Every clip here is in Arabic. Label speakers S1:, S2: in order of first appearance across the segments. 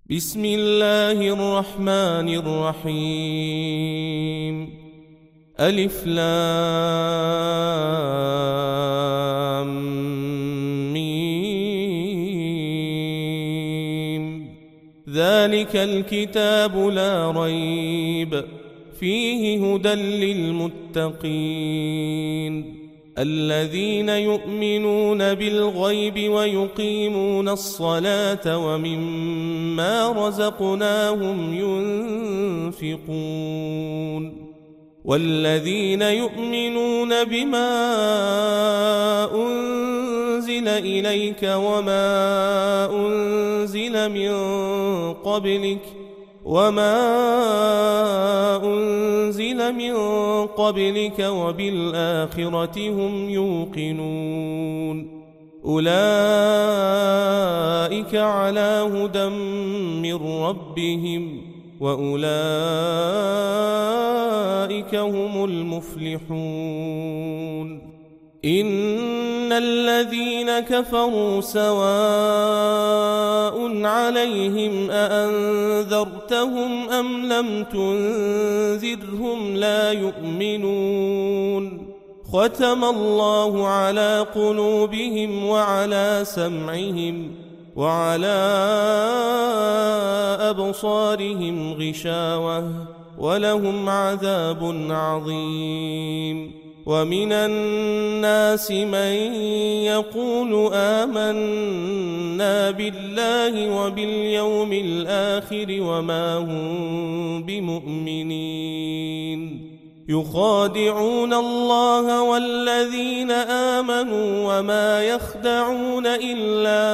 S1: بسم الله الرحمن الرحيم ألف لام ميم ذلك الكتاب لا ريب فيه هدى للمتقين الذين يؤمنون بالغيب ويقيمون الصلاة ومما رزقناهم ينفقون والذين يؤمنون بما أنزل إليك وما أنزل من قبلك وبالآخرة هم يوقنون أولئك على هدى من ربهم وأولئك هم المفلحون إن الذين كفروا سواء عليهم أأنذرتهم أم لم تنذرهم لا يؤمنون ختم الله على قلوبهم وعلى سمعهم وعلى أبصارهم غشاوة ولهم عذاب عظيم ومن الناس من يقول آمنا بالله وباليوم الآخر وما هم بمؤمنين يخادعون الله والذين آمنوا وما يخدعون إلا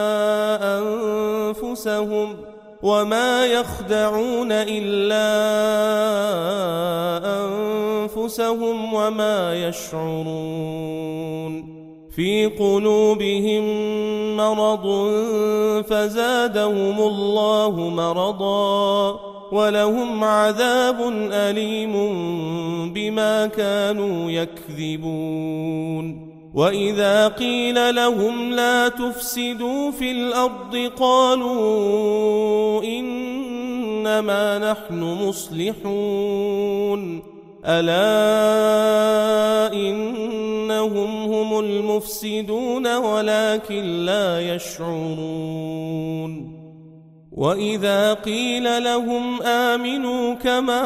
S1: أنفسهم وما يشعرون في قلوبهم مرض فزادهم الله مرضا ولهم عذاب أليم بما كانوا يكذبون وإذا قيل لهم لا تفسدوا في الأرض قالوا إنما نحن مصلحون ألا إنهم هم المفسدون ولكن لا يشعرون وإذا قيل لهم آمنوا كما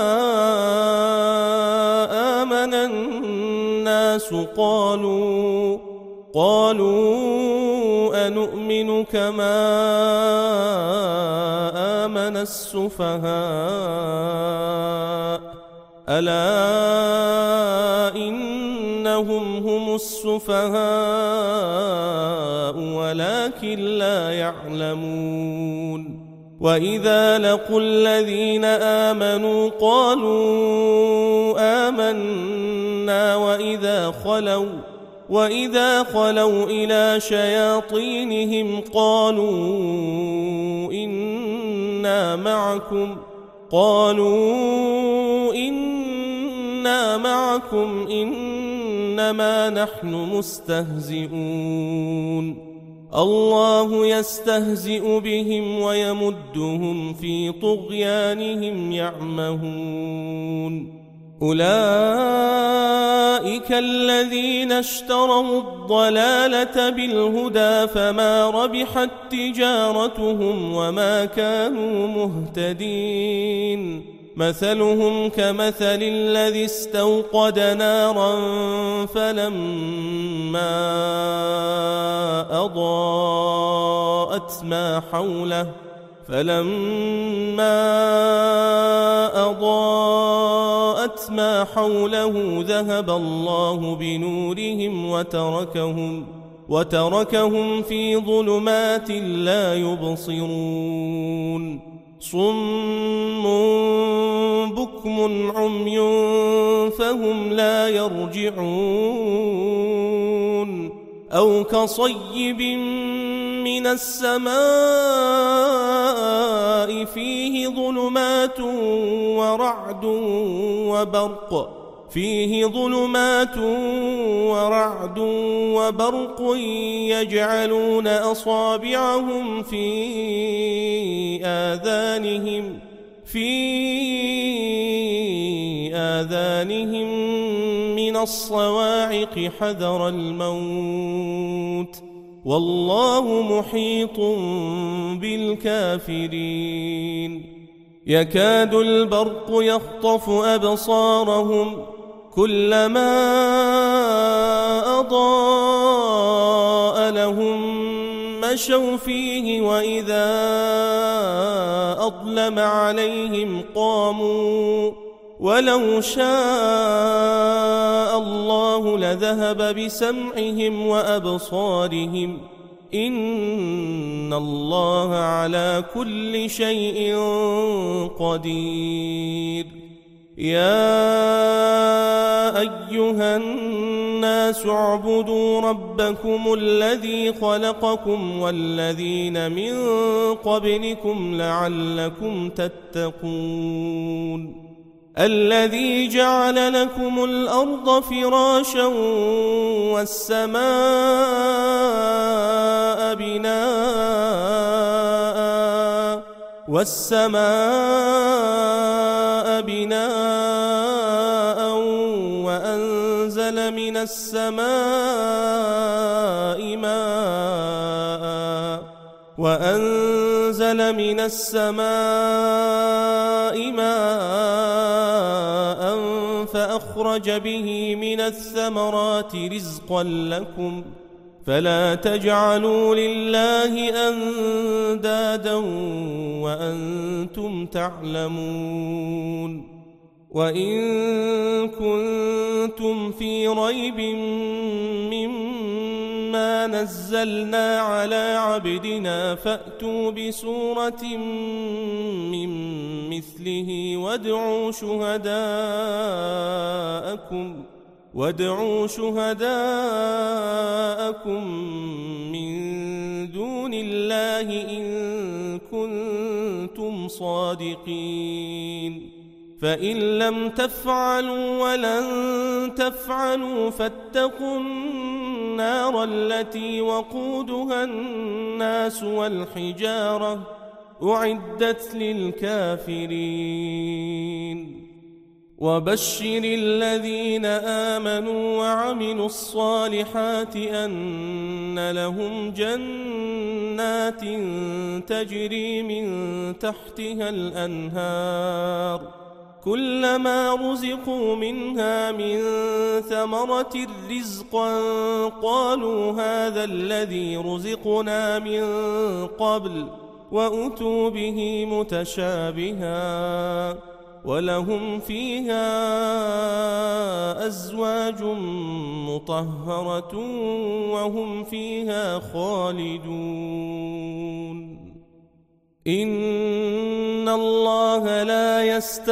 S1: آمن الناس قالوا أنؤمن كما آمن السفهاء ألا إنهم هم السفهاء ولكن لا يعلمون وإذا لقوا الذين آمنوا قالوا آمنا وإذا خلوا إلى شياطينهم قالوا إنا معكم إنما نحن مستهزئون الله يستهزئ بهم ويمدهم في طغيانهم يعمهون أولئك الذين اشتروا الضلالة بالهدى فما ربحت تجارتهم وما كانوا مهتدين مثلهم كمثل الذي استوقد نارا فلما أضاءت ما حوله ذهب الله بنورهم وتركهم في ظلمات لا يبصرون صم بكم عمي فهم لا يرجعون أو كصيب من السماء فيه ظلمات ورعد وبرق فيه ظلمات ورعد وبرق يجعلون أصابعهم في آذانهم من الصواعق حذر الموت والله محيط بالكافرين يكاد البرق يخطف أبصارهم كلما أضاء لهم مشوا فيه وإذا أظلم عليهم قاموا ولو شاء الله لذهب بسمعهم وأبصارهم إن الله على كل شيء قدير يا أيها الناس اعبدوا ربكم الذي خلقكم والذين من قبلكم لعلكم تتقون الذي جعل لكم الأرض فراشا والسماء بناء وأنزل من السماء ماء فأخرج به من الثمرات رزقا لكم فلا تجعلوا لله أندادا وأنتم تعلمون وإن كنتم في ريب مما نزلنا على عبدنا فأتوا بسورة من مثله وادعوا شهداءكم من دون الله إن كنتم صادقين فإن لم تفعلوا ولن تفعلوا فاتقوا النار التي وقودها الناس والحجارة أعدت للكافرين وبشر الذين آمنوا وعملوا الصالحات أن لهم جنات تجري من تحتها الأنهار كلما رزقوا منها من ثمرة رزقا قالوا هذا الذي رزقنا من قبل وأتوا به متشابها ولهم فيها أزواج مطهرة وهم فيها خالدون إن الله لا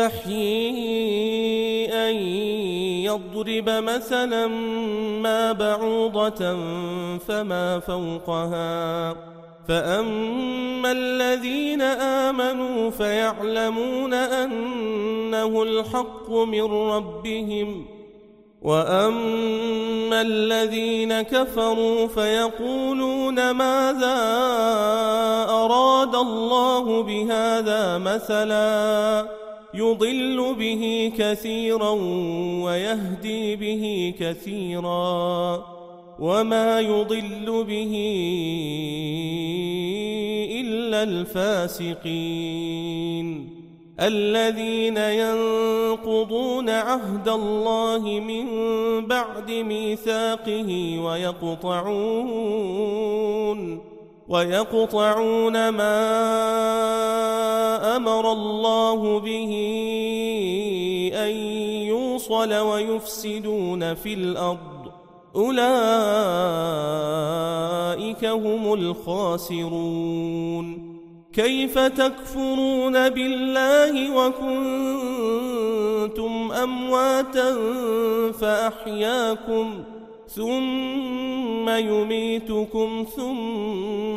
S1: يستحيي أن يضرب مثلا ما بعوضة فما فوقها فأما الذين آمنوا فيعلمون أنه الحق من ربهم وأما الذين كفروا فيقولون ماذا أراد الله بهذا مثلا يضل به كثيرا ويهدي به كثيرا وما يضل به إلا الفاسقين الذين ينقضون عهد الله من بعد ميثاقه ويقطعون ما أمر الله به أن يوصل ويفسدون في الأرض أولئك هم الخاسرون كيف تكفرون بالله وكنتم أمواتا فأحياكم ثم يميتكم ثم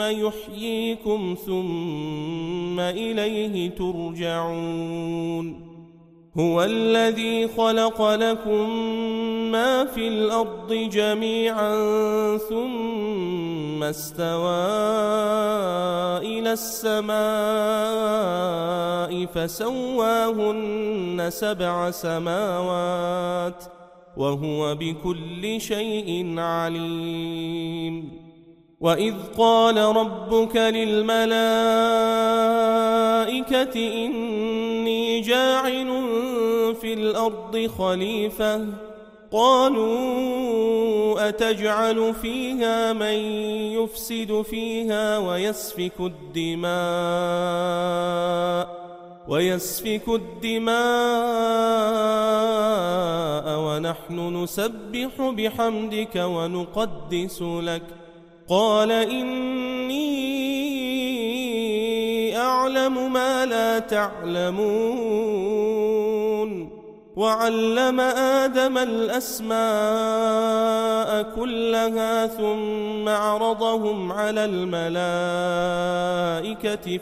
S1: يحييكم ثم إليه ترجعون هو الذي خلق لكم ما في الأرض جميعا ثم استوى إلى السماء فسواهن 7 سماوات وهو بكل شيء عليم. وإذ قال ربك للملائكة إني جاعل في الأرض خليفة قالوا أتجعل فيها من يفسد فيها ويسفك الدماء ونحن نسبح بحمدك ونقدس لك قال إني أعلم ما لا تعلمون. وعلم آدم الأسماء كلها ثم عرضهم على الملائكة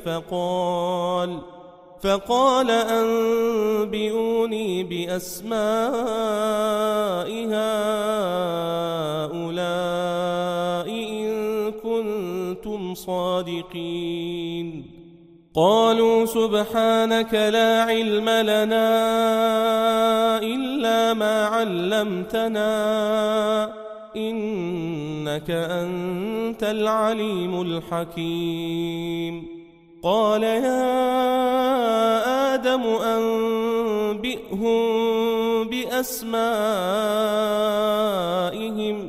S1: فقال أنبئوني بأسماء هؤلاء إن كنتم صادقين. قالوا سبحانك لا علم لنا إلا ما علمتنا إنك أنت العليم الحكيم. قال يا آدم أنبئهم بأسمائهم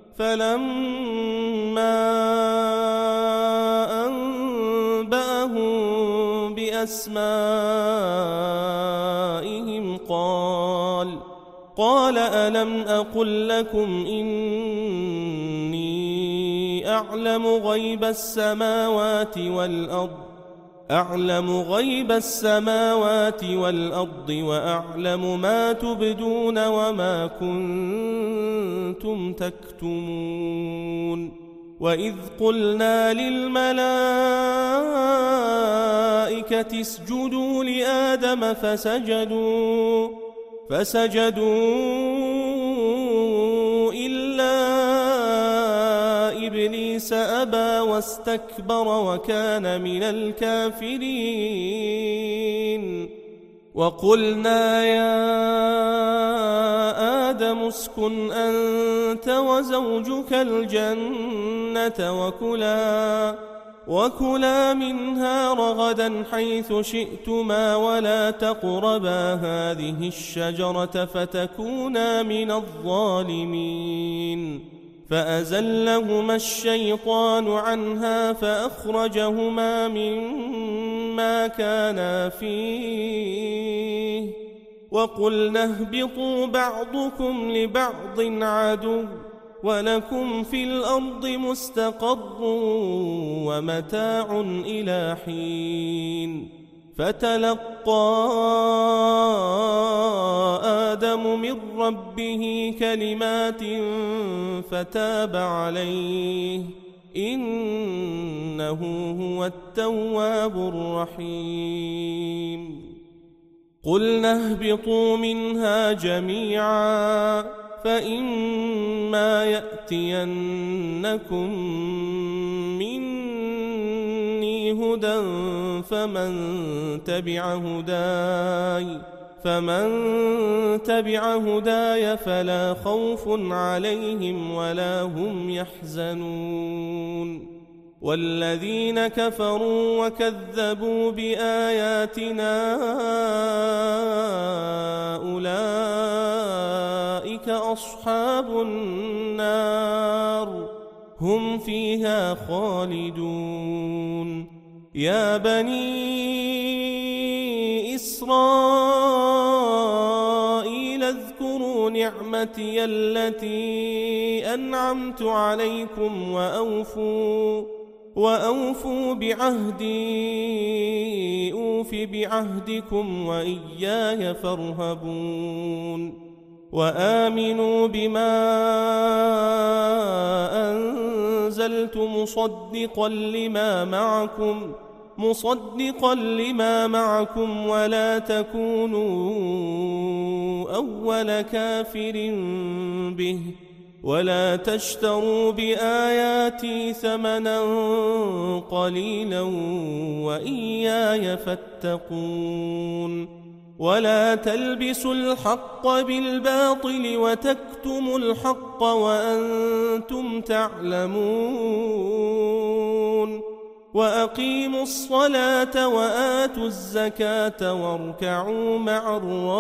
S1: فلما أنبأهم بأسمائهم قال ألم أقل لكم إني أعلم غيب السماوات والأرض وأعلم ما تبدون وما كنتم تكتمون. وإذ قلنا للملائكة اسجدوا لآدم فسجدوا إلا إبليس أبى واستكبر وكان من الكافرين. وقلنا يا آدم اسكن أنت وزوجك الجنة وكلا منها رغدا حيث شئتما ولا تقربا هذه الشجرة فتكونا من الظالمين. فأزلهما الشيطان عنها فأخرجهما مما كانا فيه وقلنا اهبطوا بعضكم لبعض عدو ولكم في الأرض مستقر ومتاع إلى حين. فتلقى آدم من ربه كلمات فتاب عليه إنه هو التواب الرحيم. قلنا اهبطوا منها جميعا فإما يأتينكم مني هدى فمن تبع هداي فلا خوف عليهم ولا هم يحزنون. والذين كفروا وكذبوا بآياتنا أولئك أصحاب النار هم فيها خالدون. يا بني إسرائيل اذكروا نعمتي التي أنعمت عليكم وأوفوا بعهدي أوف بعهدكم وإياي فارهبون. وآمنوا بما أنزلت مصدقا لما معكم مصدقا لما معكم ولا تكونوا أول كافر به ولا تشتروا بآياتي ثمنا قليلا وإياي فاتقون ولا تلبسوا الحق بالباطل وتكتموا الحق وأنتم تعلمون وأقيموا الصلاة وآتوا الزكاة واركعوا مع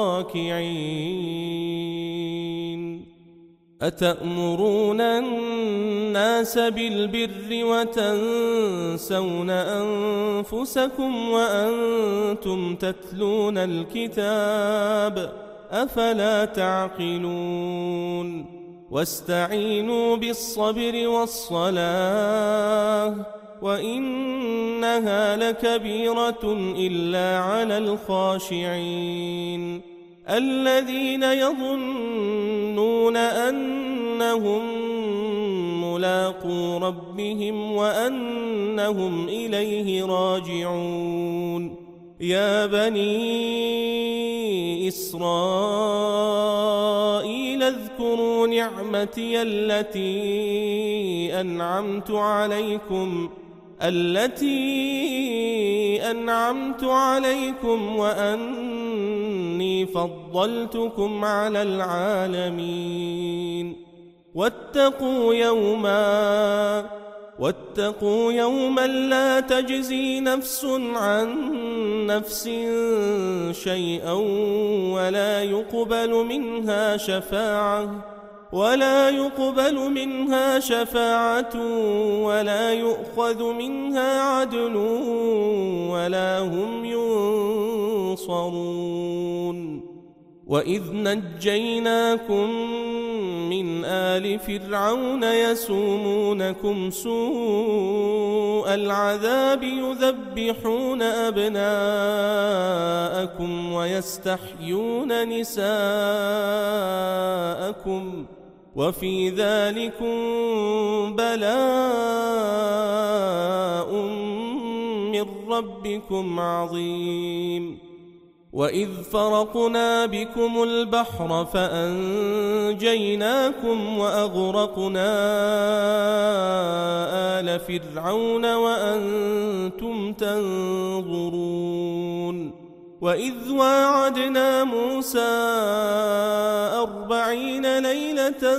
S1: الراكعين أتأمرون الناس بالبر وتنسون أنفسكم وأنتم تتلون الكتاب أفلا تعقلون واستعينوا بالصبر والصلاة وإنها لكبيرة إلا على الخاشعين الذين يظنون أنهم ملاقو ربهم وأنهم إليه راجعون يا بني إسرائيل اذكروا نعمتي التي أنعمت عليكم وأني فضلتكم على العالمين واتقوا يوما لا تجزي نفس عن نفس شيئا ولا يقبل منها شفاعة ولا يؤخذ منها عدل ولا هم ينصرون وإذ نجيناكم من آل فرعون يسومونكم سوء العذاب يذبحون أبناءكم ويستحيون نساءكم وفي ذلكم بلاء من ربكم عظيم وإذ فرقنا بكم البحر فأنجيناكم وأغرقنا آل فرعون وأنتم تنظرون وإذ واعدنا موسى 40 ليلة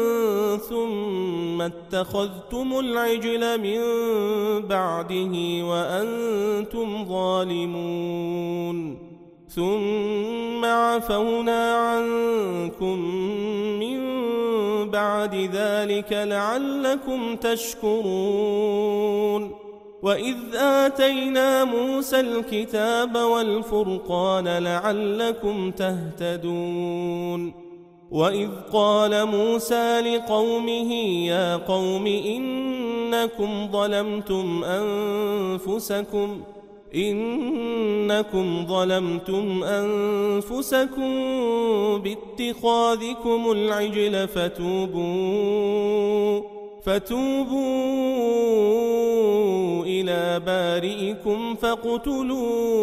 S1: ثم اتخذتم العجل من بعده وأنتم ظالمون ثم عفونا عنكم من بعد ذلك لعلكم تشكرون وإذ آتينا موسى الكتاب والفرقان لعلكم تهتدون وإذ قال موسى لقومه يا قوم إنكم ظلمتم أنفسكم باتخاذكم العجل فتوبوا إلى بارئكم فاقتلوا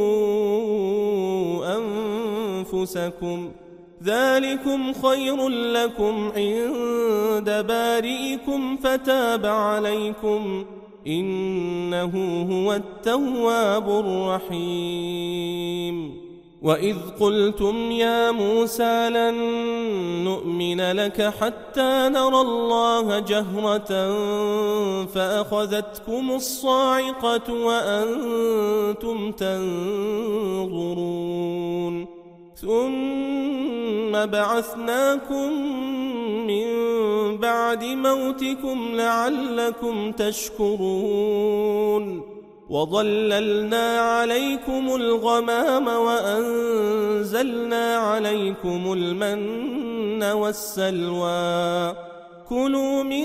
S1: أنفسكم ذلكم خير لكم عند بارئكم فتاب عليكم إنه هو التواب الرحيم وإذ قلتم يا موسى لن نؤمن لك حتى نرى الله جهرة فأخذتكم الصاعقة وأنتم تنظرون ثم بعثناكم من بعد موتكم لعلكم تشكرون وظللنا عليكم الغمام وأنزلنا عليكم المن والسلوى كلوا من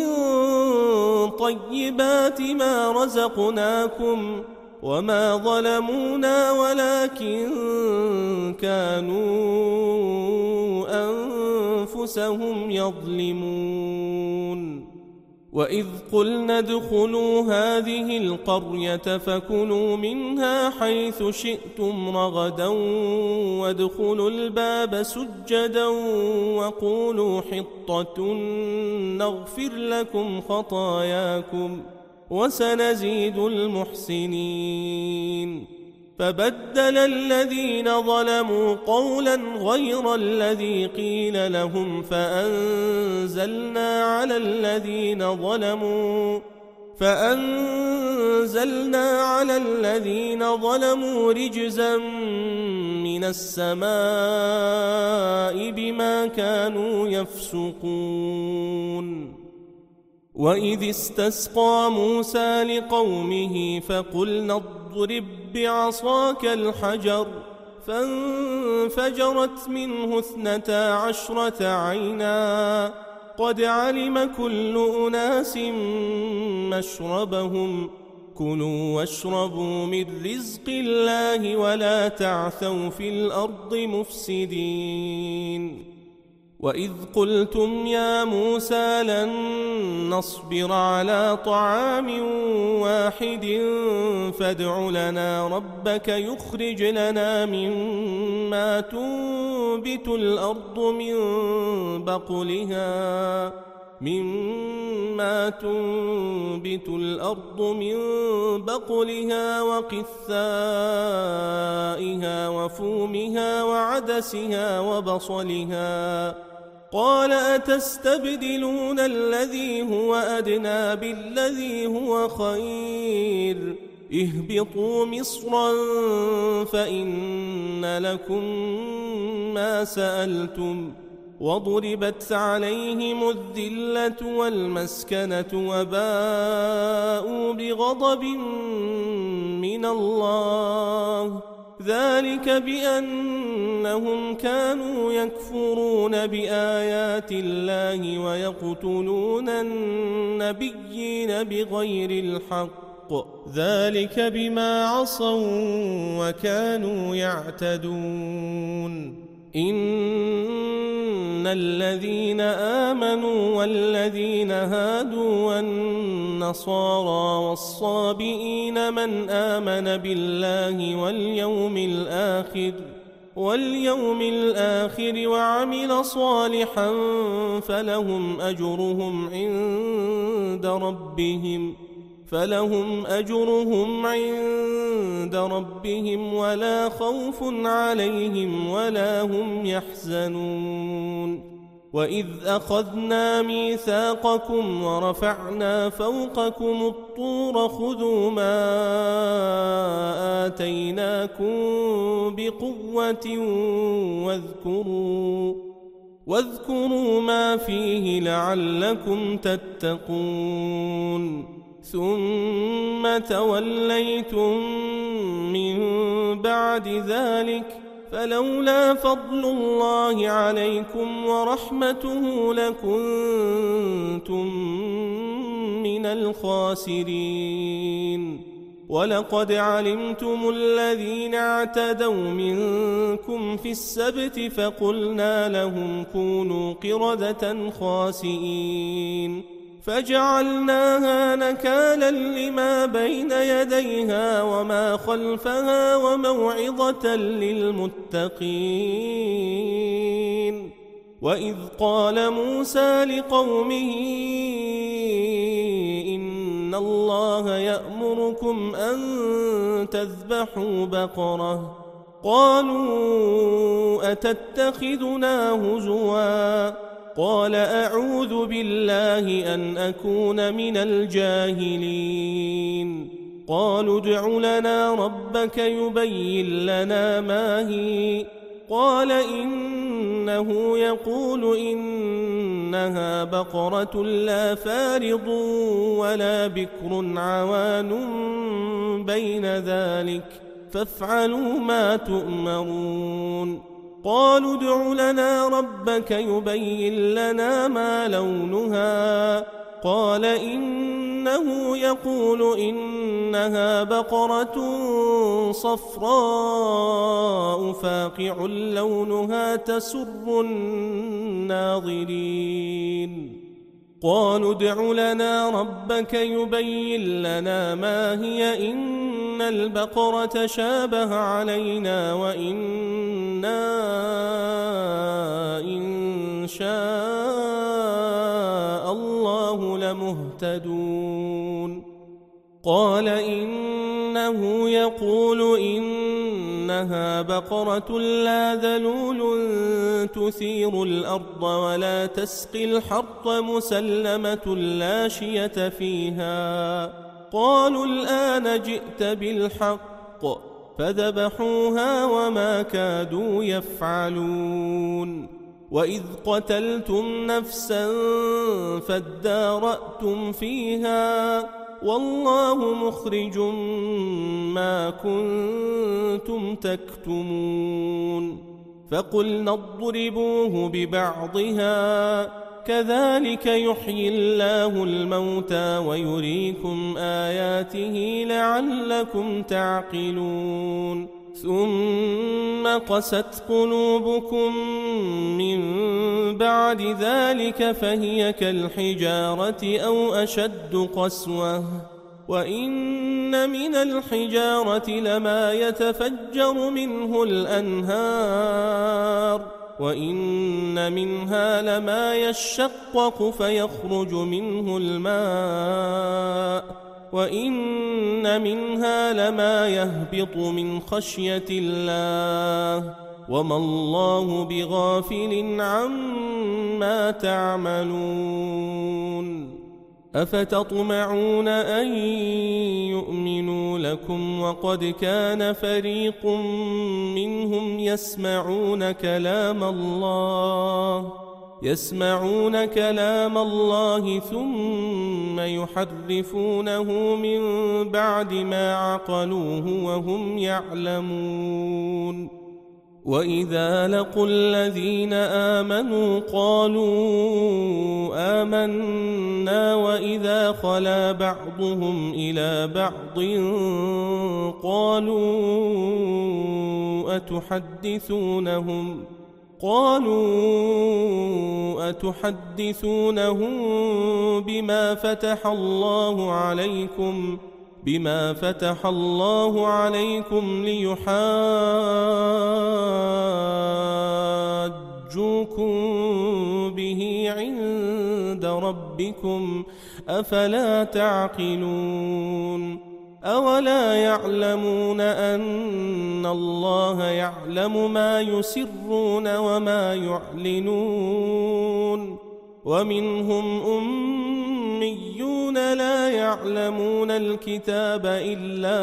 S1: طيبات ما رزقناكم وما ظلمونا ولكن كانوا أنفسهم يظلمون وإذ قلنا ادخلوا هذه القرية فكلوا منها حيث شئتم رغدا وادخلوا الباب سجدا وقولوا حطة نغفر لكم خطاياكم وسنزيد المحسنين. فبدل الذين ظلموا قولا غير الذي قيل لهم فأنزلنا على الذين ظلموا رجزا من السماء بما كانوا يفسقون. وإذ استسقى موسى لقومه فقلنا اضرب بعصاك الحجر فانفجرت منه 12 عينا قد علم كل أناس مشربهم كلوا واشربوا من رزق الله ولا تعثوا في الأرض مفسدين. وإذ قلتم يا موسى لن نصبر على طعام واحد فادع لنا ربك يخرج لنا مما تنبت الأرض من بقلها وقثائها وفومها وعدسها وبصلها قال أتستبدلون الذي هو أدنى بالذي هو خير اهبطوا مصرا فإن لكم ما سألتم وضربت عليهم الذلة والمسكنة وباءوا بغضب من الله ذلك بأنهم كانوا يكفرون بآيات الله ويقتلون النبيين بغير الحق ذلك بما عصوا وكانوا يعتدون. إن الذين آمنوا والذين هادوا والنصارى والصابئين من آمن بالله واليوم الآخر وعمل صالحا فلهم أجرهم عند ربهم ولا خوف عليهم ولا هم يحزنون. وإذ أخذنا ميثاقكم ورفعنا فوقكم الطور خذوا ما آتيناكم بقوة واذكروا ما فيه لعلكم تتقون. ثم توليتم من بعد ذلك فلولا فضل الله عليكم ورحمته لكنتم من الخاسرين. ولقد علمتم الذين اعتدوا منكم في السبت فقلنا لهم كونوا قردة خاسئين فجعلناها نكالا لما بين يديها وما خلفها وموعظة للمتقين. وإذ قال موسى لقومه إن الله يأمركم أن تذبحوا بقرة قالوا أتتخذنا هزوا قال أعوذ بالله أن أكون من الجاهلين. قالوا ادع لنا ربك يبين لنا ما هي قال إنه يقول إنها بقرة لا فارض ولا بكر عوان بين ذلك فافعلوا ما تؤمرون. قالوا ادع لنا ربك يبين لنا ما لونها قال إنه يقول إنها بقرة صفراء فاقع لونها تسر الناظرين. قالوا ادع لنا ربك يبين لنا ما هي إن البقرة شابه علينا وإنا إن شاء الله لمهتدون قال إنه يقول إنها بقرة لا ذلول تثير الأرض ولا تسقي الحرث مسلمة لا شية فيها قالوا الآن جئت بالحق فذبحوها وما كادوا يفعلون وإذ قتلتم نفسا فادارأتم فيها والله مخرج ما كنتم تكتمون فقلنا اضربوه ببعضها كذلك يحيي الله الموتى ويريكم آياته لعلكم تعقلون ثم قست قلوبكم من بعد ذلك فهي كالحجارة أو أشد قسوة وإن من الحجارة لما يتفجر منه الأنهار وإن منها لما يشقق فيخرج منه الماء وإن منها لما يهبط من خشية الله وما الله بغافل عما تعملون أفتطمعون أن يؤمنوا لكم وقد كان فريق منهم يسمعون كلام الله ثم يحرفونه من بعد ما عقلوه وهم يعلمون وإذا لقوا الذين آمنوا قالوا آمنا وإذا خلا بعضهم إلى بعض قالوا أتحدثونهم بما فتح الله عليكم ليحاجوكم به عند ربكم أفلا تعقلون أولا يعلمون أن الله يعلم ما يسرون وما يعلنون ومنهم أميون لا يعلمون الكتاب إلا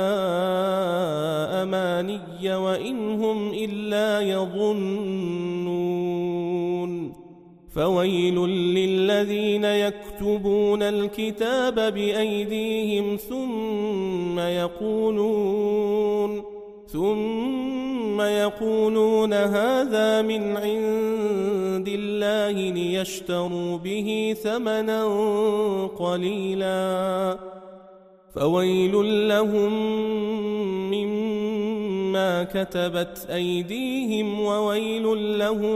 S1: أماني وإن هم إلا يظنون فويل للذين يكتبون الكتاب بأيديهم ثم يقولون هذا من عند الله ليشتروا به ثمنا قليلا فويل لهم مما كتبت أيديهم وويل لهم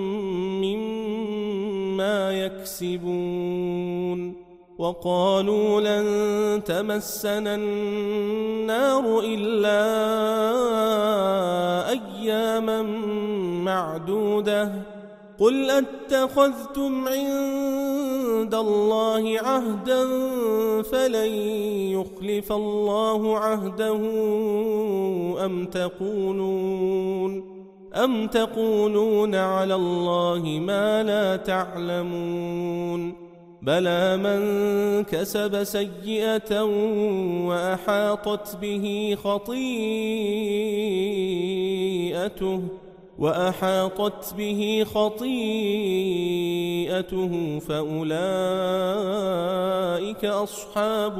S1: مما يكسبون وقالوا لن تمسنا النار إلا أياما معدودة قل أتخذتم عند الله عهدا فلن يخلف الله عهده أم تقولون على الله ما لا تعلمون بلى من كسب سيئة وأحاطت به خطيئته فأولئك أصحاب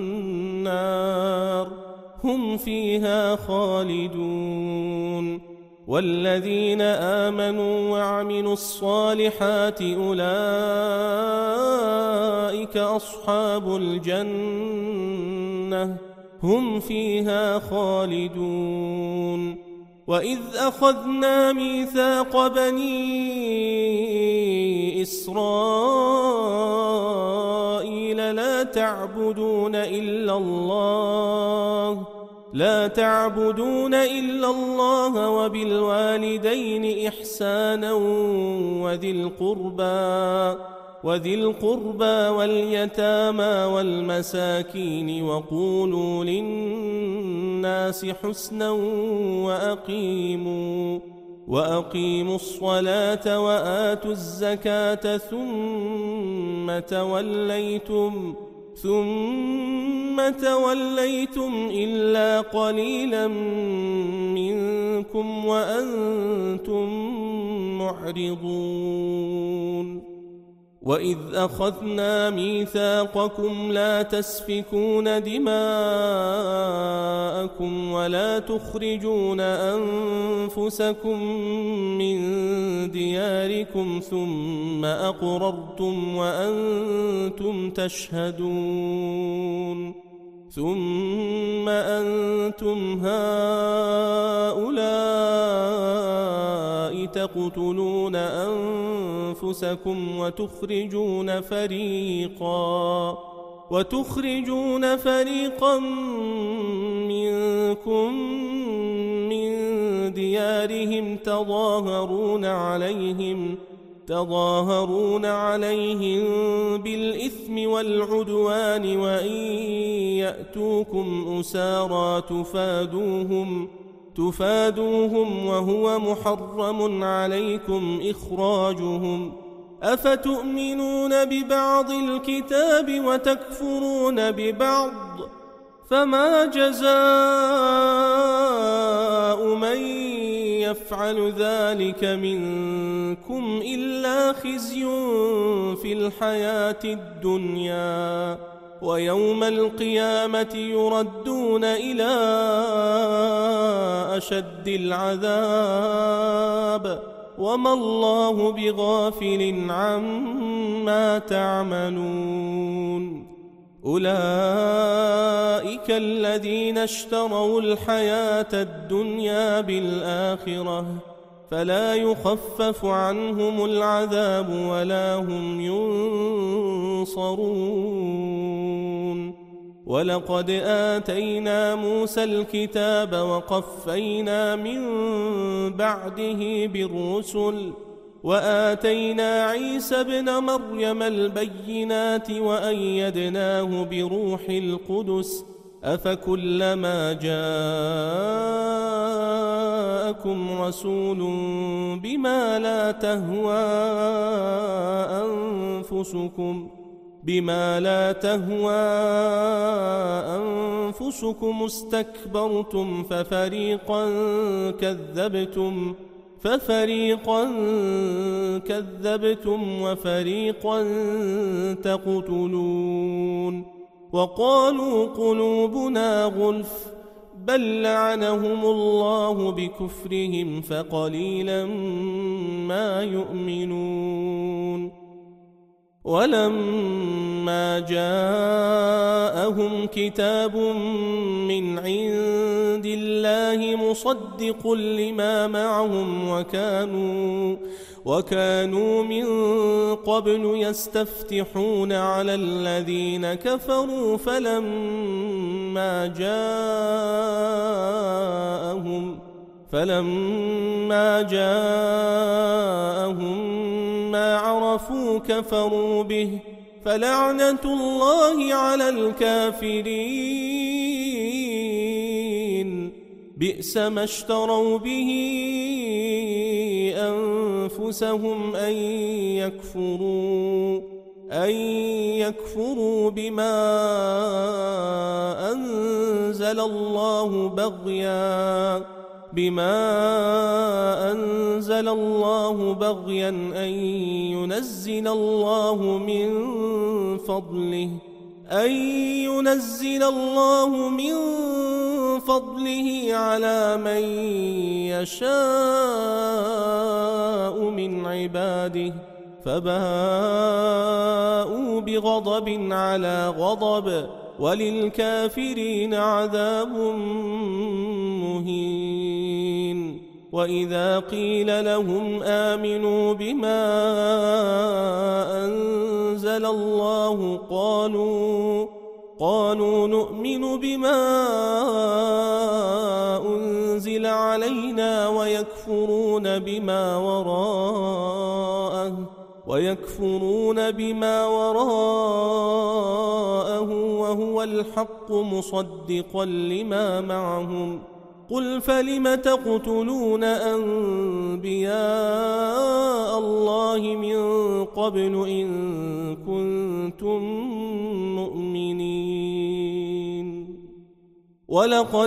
S1: النار هم فيها خالدون والذين آمنوا وعملوا الصالحات أولئك أصحاب الجنة هم فيها خالدون وإذ أخذنا ميثاق بني إسرائيل لا تعبدون إلا الله وبالوالدين إحسانا وذي القربى واليتامى والمساكين وقولوا للناس حسنا وأقيموا الصلاة وآتوا الزكاة ثم توليتم إلا قليلا منكم وأنتم معرضون وإذ أخذنا ميثاقكم لا تسفكون دماءكم ولا تخرجون أنفسكم من دياركم ثم أقررتم وأنتم تشهدون ثم أنتم هؤلاء تقتلون أنفسكم وتخرجون فريقا منكم من ديارهم تظاهرون عليهم بالإثم والعدوان وإن يأتوكم أسارى تفادوهم وهو محرم عليكم إخراجهم أفتؤمنون ببعض الكتاب وتكفرون ببعض فما جزاء من يفعل ذلك منكم إلا خزي في الحياة الدنيا ويوم القيامة يردون إلى أشد العذاب وما الله بغافل عما تعملون أولئك الذين اشتروا الحياة الدنيا بالآخرة فلا يخفف عنهم العذاب ولا هم ينصرون ولقد آتينا موسى الكتاب وقفينا من بعده بالرسل وآتينا عيسى ابن مريم البينات وأيدناه بروح القدس أفكلما جاءكم رسول بما لا تهوى أنفسكم استكبرتم ففريقا كذبتم وفريقا تقتلون وقالوا قلوبنا غلف بل لعنهم الله بكفرهم فقليلا ما يؤمنون ولما جاءهم كتاب من عند الله مصدق لما معهم وكانوا من قبل يستفتحون على الذين كفروا فلما جاءهم ما عرفوا كفروا به فلعنة الله على الكافرين بئس ما اشتروا به أنفسهم أن يكفروا بما أنزل الله بغيا أن ينزل الله من فضله على من يشاء من عباده فباءوا بغضب على غضب وللكافرين عذاب مهين وإذا قيل لهم آمنوا بما أنزل الله قالوا نؤمن بما أنزل علينا ويكفرون بما وراءه وهو الحق مصدقا لما معهم. قل فلم تقتلون أنبياء الله من قبل إن كنتم مؤمنين؟ ولقد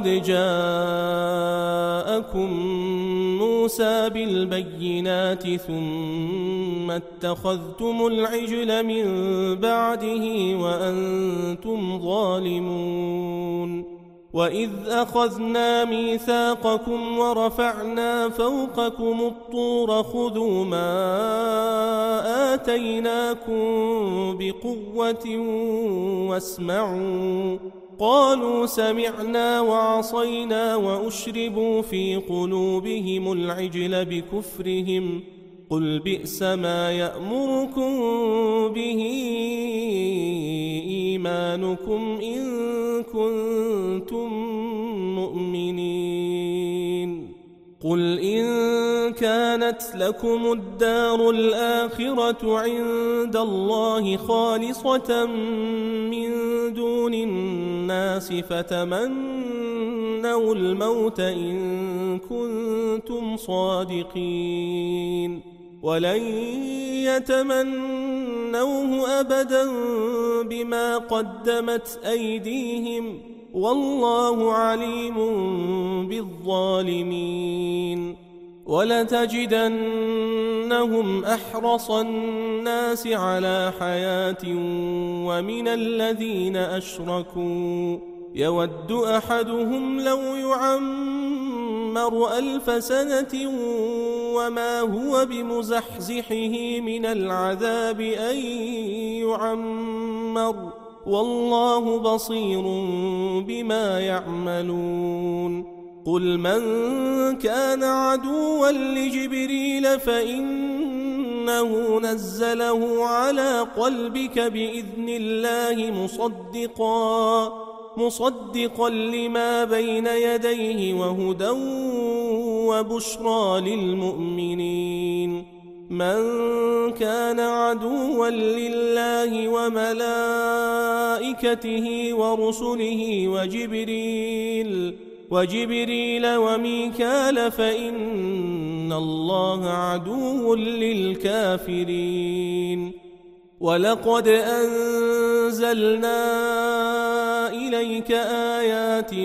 S1: جاءكم موسى بالبينات ثم اتخذتم العجل من بعده وأنتم ظالمون. وإذ أخذنا ميثاقكم ورفعنا فوقكم الطور خذوا ما آتيناكم بقوة واسمعوا. قالوا سمعنا وعصينا وأشربوا في قلوبهم العجل بكفرهم. قل بئس ما يأمركم به إيمانكم إن كنتم مؤمنين. قل إن كانت لكم الدار الآخرة عند الله خالصة من دون الناس فتمنوا الموت إن كنتم صادقين ولن يتمنوه أبدا بما قدمت أيديهم والله عليم بالظالمين. ولتجدنهم أحرص الناس على حياة ومن الذين أشركوا يود أحدهم لو يعمر 1000 سنة وما هو بمزحزحه من العذاب أن يعمر والله بصير بما يعملون. قل من كان عدوا لجبريل فإنه نزله على قلبك بإذن الله مصدقا لما بين يديه وهدى وبشرى للمؤمنين. من كان عدوا لله وملائكته ورسله وجبريل وميكال فإن الله عدو للكافرين. ولقد أنزلنا إليك آيات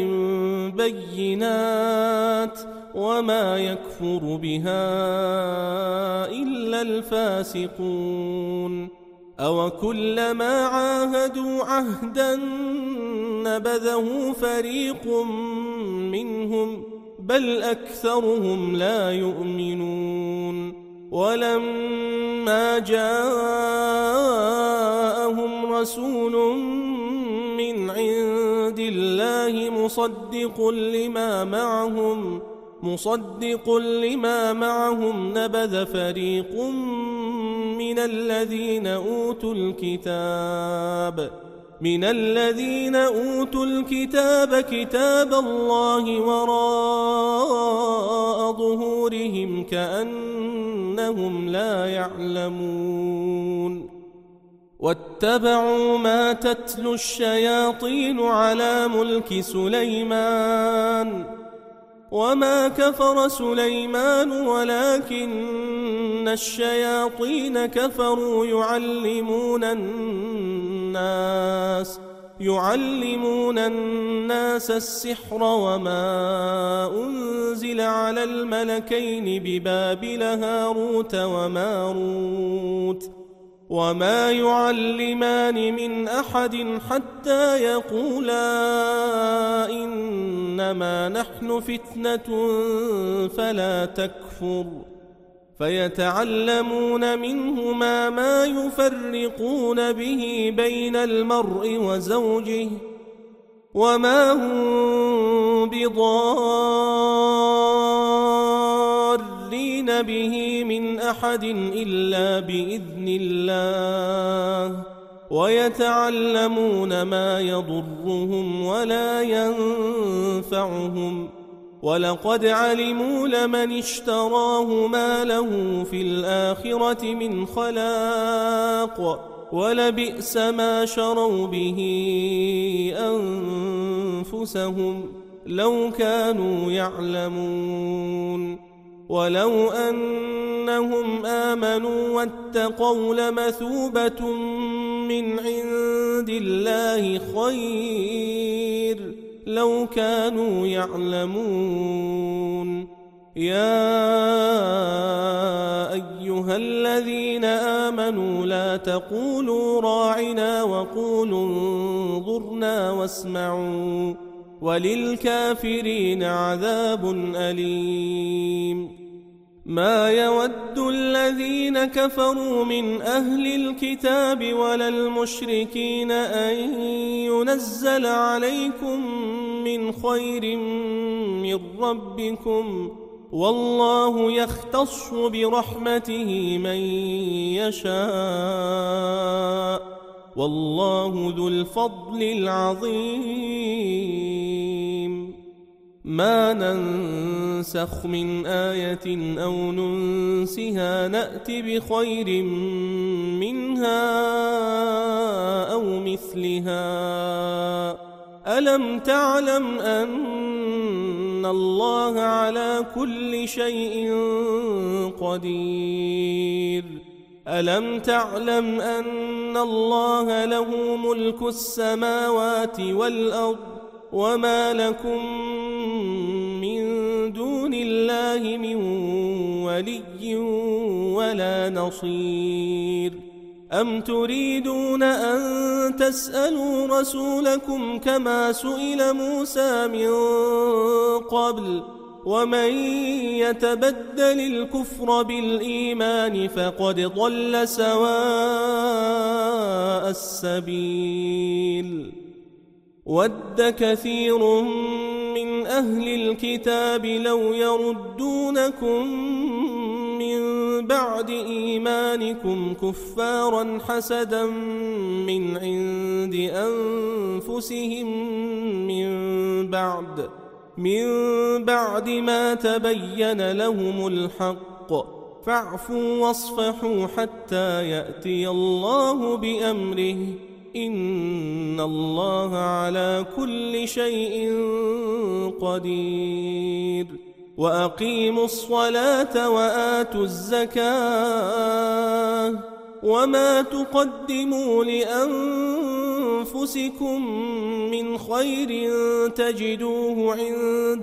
S1: بينات وما يكفر بها إلا الفاسقون. أوكلما عاهدوا عهدا نبذه فريق منهم بل أكثرهم لا يؤمنون. ولما جاءهم رسول من عند الله مصدق لما معهم نبذ فريق من الذين أوتوا الكتاب كتاب الله وراء ظهورهم كأنهم لا يعلمون. واتبعوا ما تتلو الشياطين على ملك سليمان وما كفر سليمان ولكن الشياطين كفروا يعلمون الناس السحر وما أنزل على الملكين ببابل هاروت وماروت وما يعلمان من أحد حتى يقولا إنما نحن فتنة فلا تكفر فيتعلمون منهما ما يفرقون به بين المرء وزوجه وما هم بضارين محيطين به من أحد إلا بإذن الله ويتعلمون ما يضرهم ولا ينفعهم ولقد علموا لمن اشتراه ما له في الآخرة من خلاق ولبئس ما شروا به أنفسهم لو كانوا يعلمون ولو أنهم آمنوا واتقوا لمثوبة من عند الله خير لو كانوا يعلمون يا أيها الذين آمنوا لا تقولوا راعنا وقولوا انظرنا واسمعوا وللكافرين عذاب أليم ما يود الذين كفروا من أهل الكتاب ولا المشركين أن ينزل عليكم من خير من ربكم والله يختص برحمته من يشاء والله ذو الفضل العظيم ما ننسخ من آية أو ننسها نأت بخير منها أو مثلها ألم تعلم أن الله على كل شيء قدير ألم تعلم أن الله له ملك السماوات والأرض وما لكم من دون الله من ولي ولا نصير أم تريدون أن تسألوا رسولكم كما سئل موسى من قبل ومن يتبدل الكفر بالإيمان فقد ضل سواء السبيل ود كثير من أهل الكتاب لو يردونكم من بعد إيمانكم كفارا حسدا من عند أنفسهم من بعد ما تبين لهم الحق فاعفوا واصفحوا حتى يأتي الله بأمره إن الله على كل شيء قدير وأقيموا الصلاة وآتوا الزكاة وما تقدموا لأنفسكم من خير تجدوه عند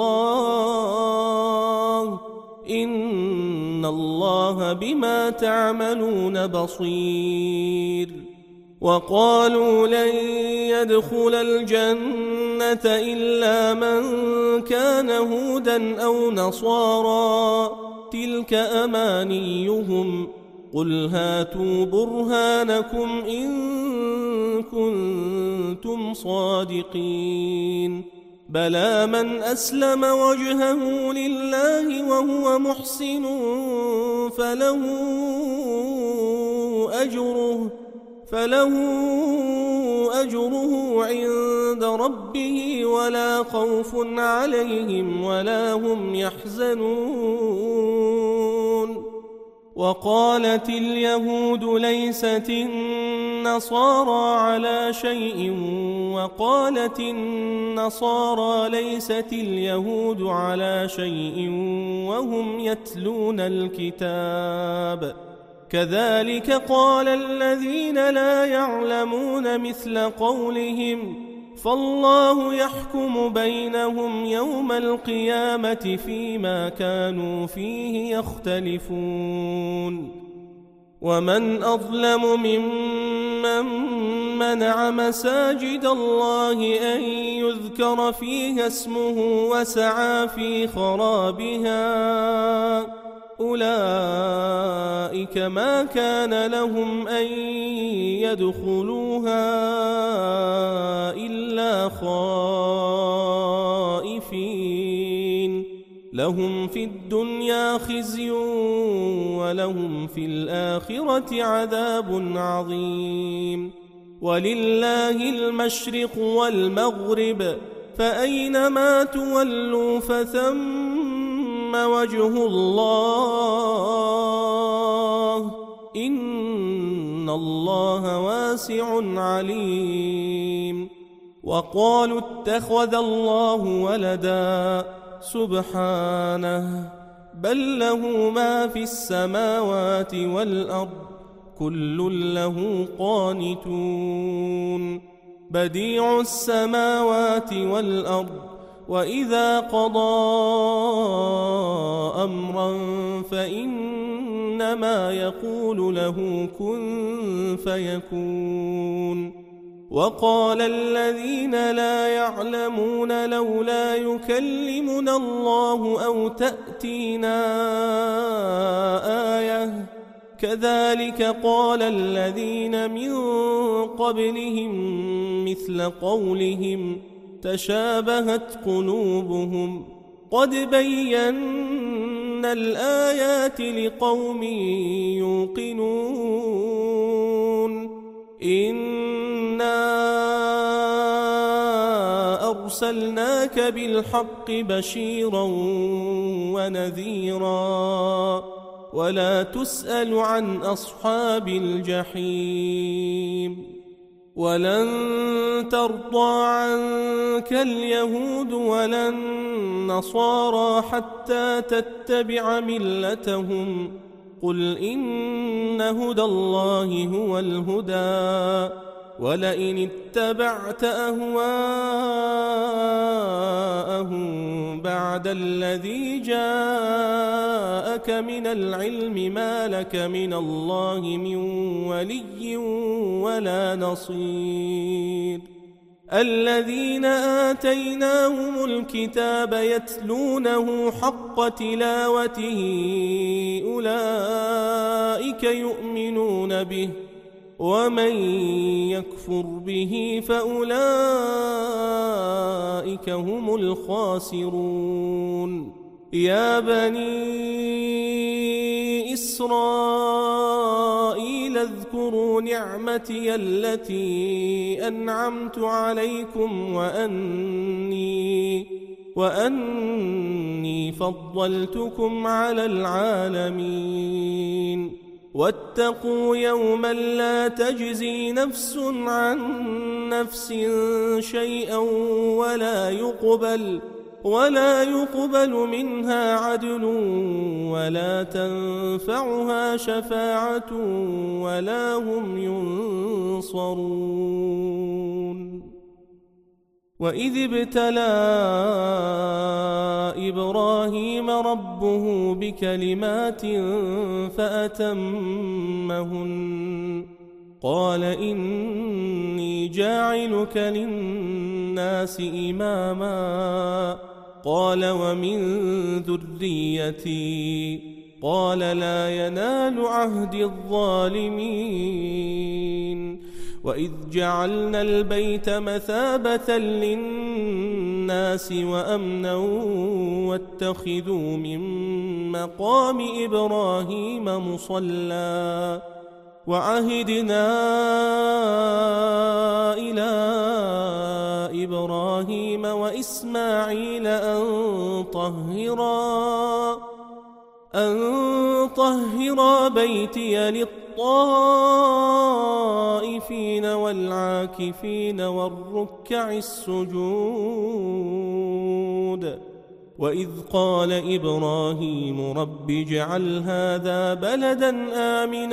S1: الله إن الله بما تعملون بصير وقالوا لن يدخل الجنة إلا من كان هودا أو نصارى تلك أمانيهم قل هاتوا برهانكم إن كنتم صادقين بلى من أسلم وجهه لله وهو محسن فله أجره عند ربه ولا خوف عليهم ولا هم يحزنون وقالت اليهود ليست النصارى على شيء وقالت النصارى ليست اليهود على شيء وهم يتلون الكتاب كذلك قال الذين لا يعلمون مثل قولهم فالله يحكم بينهم يوم القيامة فيما كانوا فيه يختلفون ومن أظلم ممن منع مساجد الله أن يذكر فيها اسمه وسعى في خرابها أولئك ما كان لهم أن يدخلوها إلا خائفين لهم في الدنيا خزي ولهم في الآخرة عذاب عظيم ولله المشرق والمغرب فأينما تولوا فثم وجه الله إن الله واسع عليم وقالوا اتخذ الله ولدا سبحانه بل له ما في السماوات والأرض كل له قانتون بديع السماوات والأرض وإذا قضى أمرا فإنما يقول له كن فيكون وقال الذين لا يعلمون لولا يكلمنا الله أو تأتينا آية كذلك قال الذين من قبلهم مثل قولهم تشابهت قلوبهم قد بينا الآيات لقوم يوقنون إنا أرسلناك بالحق بشيرا ونذيرا ولا تسأل عن أصحاب الجحيم ولن ترضى عنك اليهود ولا النصارى حتى تتبع ملتهم قل إن هدى الله هو الهدى ولئن اتبعت أهواءهم بعد الذي جاءك من العلم ما لك من الله من ولي ولا نصير الذين آتيناهم الكتاب يتلونه حق تلاوته أولئك يؤمنون به ومن يكفر به فأولئك هم الخاسرون يا بني إسرائيل اذكروا نعمتي التي أنعمت عليكم وأني فضلتكم على العالمين واتقوا يوما لا تجزي نفس عن نفس شيئا ولا يقبل منها عدل ولا تنفعها شفاعة ولا هم ينصرون وإذ ابتلى إبراهيم ربه بكلمات فأتمهن قال إني جاعلك للناس إماما قال ومن ذريتي قال لا ينال عهد الظالمين وإذ جعلنا البيت مثابة للناس وأمنا واتخذوا من مقام إبراهيم مصلى وعهدنا إلى إبراهيم وإسماعيل أن طهرا بيتي للطائفين والعاكفين والركع السجود وإذ قال إبراهيم رب اجعل هذا بلدا آمنا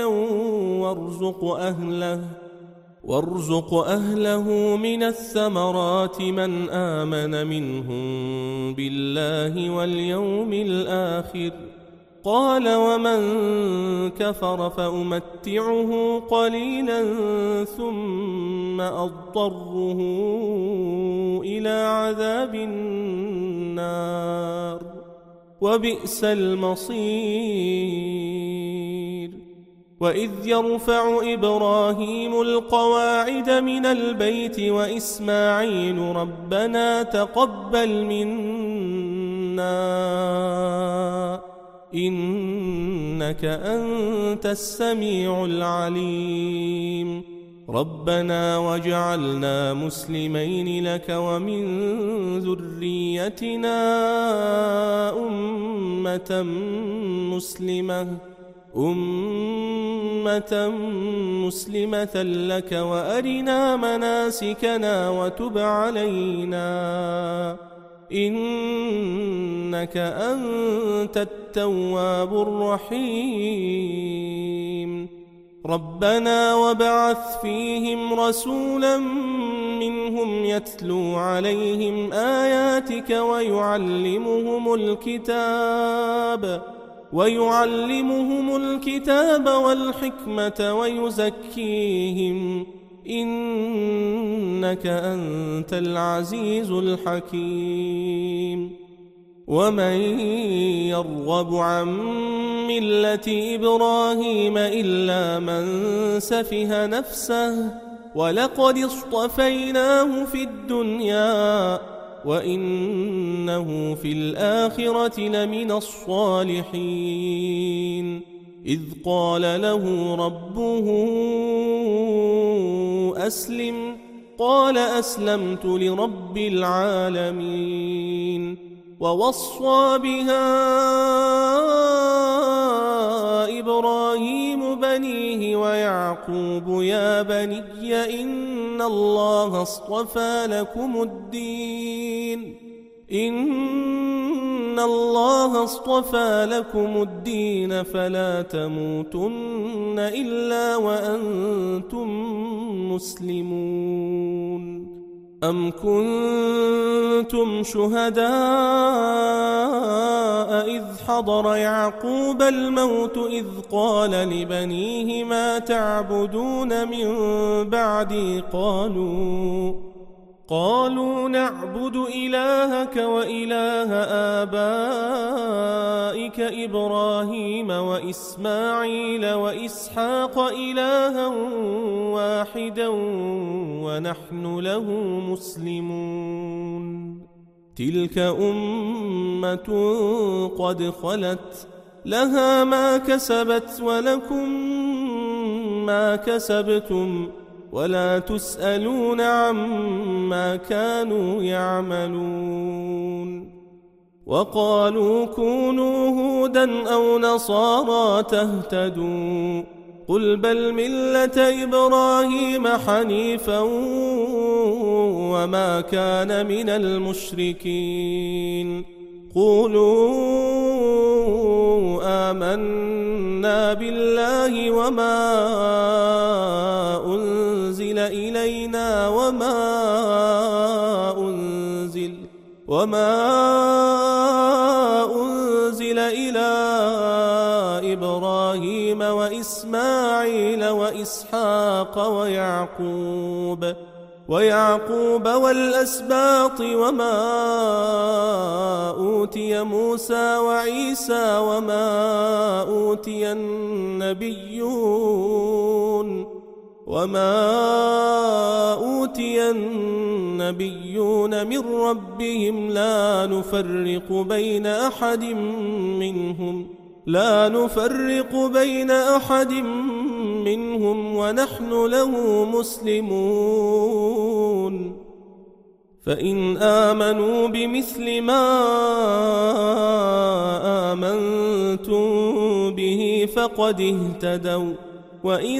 S1: وارزق أهله من الثمرات من آمن منهم بالله واليوم الآخر قال ومن كفر فأمتعه قليلا ثم أضطره إلى عذاب النار وبئس المصير وإذ يرفع إبراهيم القواعد من البيت وإسماعيل ربنا تقبل منا إنك أنت السميع العليم ربنا واجعلنا مسلمين لك ومن ذريتنا أمة مسلمة لك وأرنا مناسكنا وتب علينا إنك أنت التواب الرحيم ربنا وابعث فيهم رسولا منهم يتلو عليهم آياتك ويعلمهم الكتاب والحكمة ويزكيهم إنك أنت العزيز الحكيم ومن يرغب عن ملة إبراهيم إلا من سفه نفسه ولقد اصطفيناه في الدنيا وإنه في الآخرة لمن الصالحين إذ قال له ربه أسلم قال أسلمت لرب العالمين ووصى بها إبراهيم بنيه ويعقوب يا بني إن الله اصطفى لكم الدين فلا تموتن إلا وأنتم مسلمون أم كنتم شهداء إذ حضر يعقوب الموت إذ قال لبنيه ما تعبدون من بعدي قالوا نعبد إلهك وإله آبائك إبراهيم وإسماعيل وإسحاق إلها واحدا ونحن له مسلمون تلك أمة قد خلت لها ما كسبت ولكم ما كسبتم ولا تسألون عما كانوا يعملون وقالوا كونوا هودا أو نصارى تهتدوا قل بل ملة إبراهيم حنيفا وما كان من المشركين قولوا آمنا بالله وما أنزل إلينا وما أنزل إلى إبراهيم وإسماعيل وإسحاق ويعقوب والأسباط وما أوتي موسى وعيسى وما أوتي النبيون من ربهم لا نفرق بين أحد منهم ونحن له مسلمون فإن آمنوا بمثل ما آمنتم به فقد اهتدوا وإن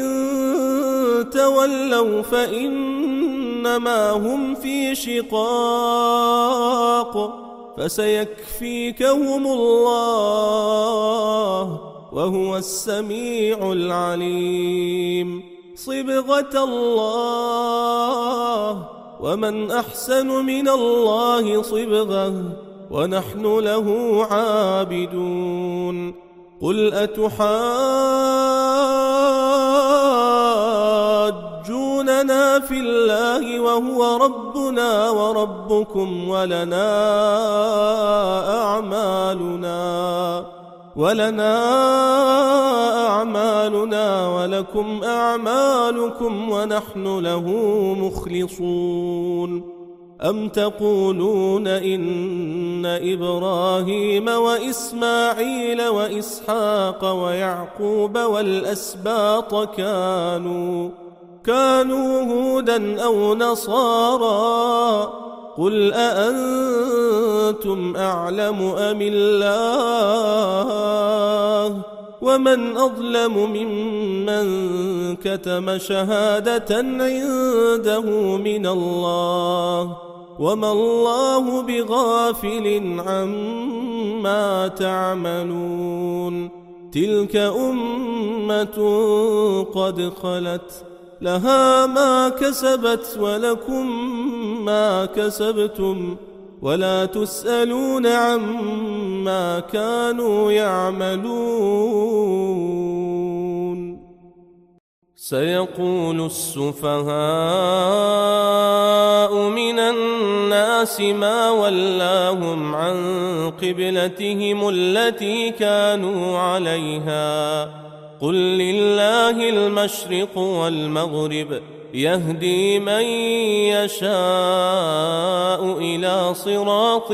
S1: تولوا فإنما هم في شقاق فسيكفيكهم الله وهو السميع العليم صبغة الله ومن أحسن من الله صبغة ونحن له عابدون قل أتحاجوننا في الله وهو ربنا وربكم ولنا أعمالنا ولكم أعمالكم ونحن له مخلصون أم تقولون إن إبراهيم وإسماعيل وإسحاق ويعقوب والأسباط كانوا هودا أو نصارى قل أأنتم أعلم أم الله ومن أظلم ممن كتم شهادة عنده من الله وما الله بغافل عما تعملون تلك أمة قد خلت لها ما كسبت ولكم ما كسبتم ولا تسألون عما كانوا يعملون سيقول السفهاء من الناس ما ولاهم عن قبلتهم التي كانوا عليها قل لله المشرق والمغرب يهدي من يشاء إلى صراط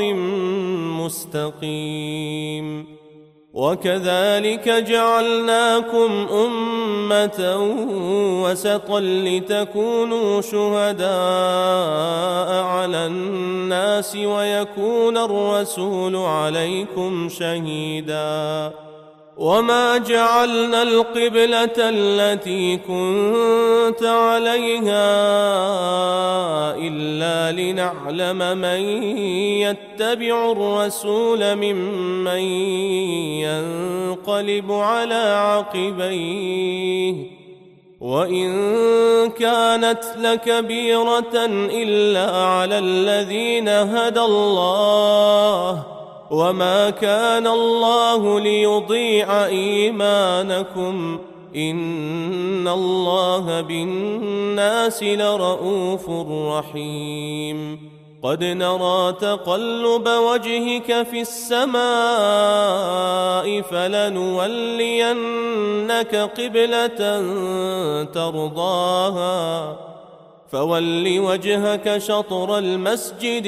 S1: مستقيم وكذلك جعلناكم أمة وسطا لتكونوا شهداء على الناس ويكون الرسول عليكم شهيدا وما جعلنا القبلة التي كنت عليها إلا لنعلم من يتبع الرسول ممن ينقلب على عقبيه وإن كانت لكبيرة إلا على الذين هدى الله وما كان الله ليضيع إيمانكم إن الله بالناس لرؤوف رحيم قد نرى تقلب وجهك في السماء فلنولينك قبلة ترضاها فول وجهك شطر المسجد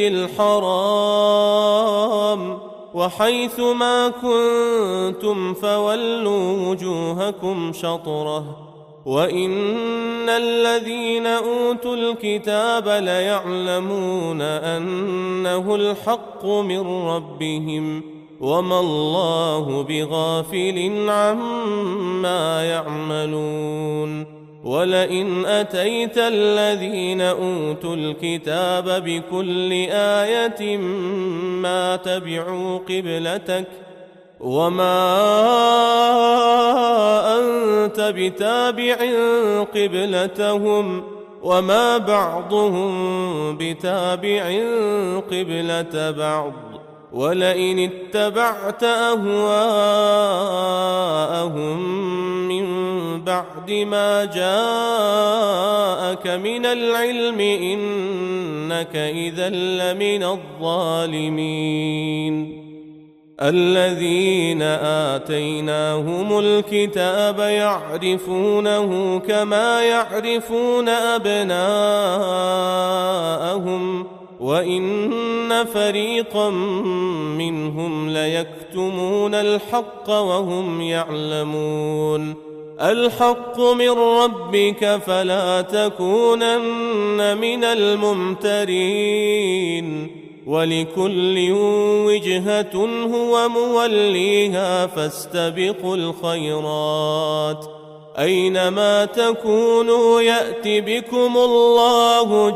S1: الحرام وحيث ما كنتم فولوا وجوهكم شطره وإن الذين أوتوا الكتاب ليعلمون أنه الحق من ربهم وما الله بغافل عما يعملون ولئن أتيت الذين أوتوا الكتاب بكل آية ما تبعوا قبلتك وما أنت بتابع قبلتهم وما بعضهم بتابع قبلة بعض ولئن اتبعت أهواءهم من بعد ما جاءك من العلم إنك إذا لمن الظالمين الذين آتيناهم الكتاب يعرفونه كما يعرفون أبناءهم وإن فريقا منهم ليكتمون الحق وهم يعلمون الحق من ربك فلا تكونن من الممترين ولكل وجهة هو موليها فاستبقوا الخيرات أينما تكونوا يأت بكم الله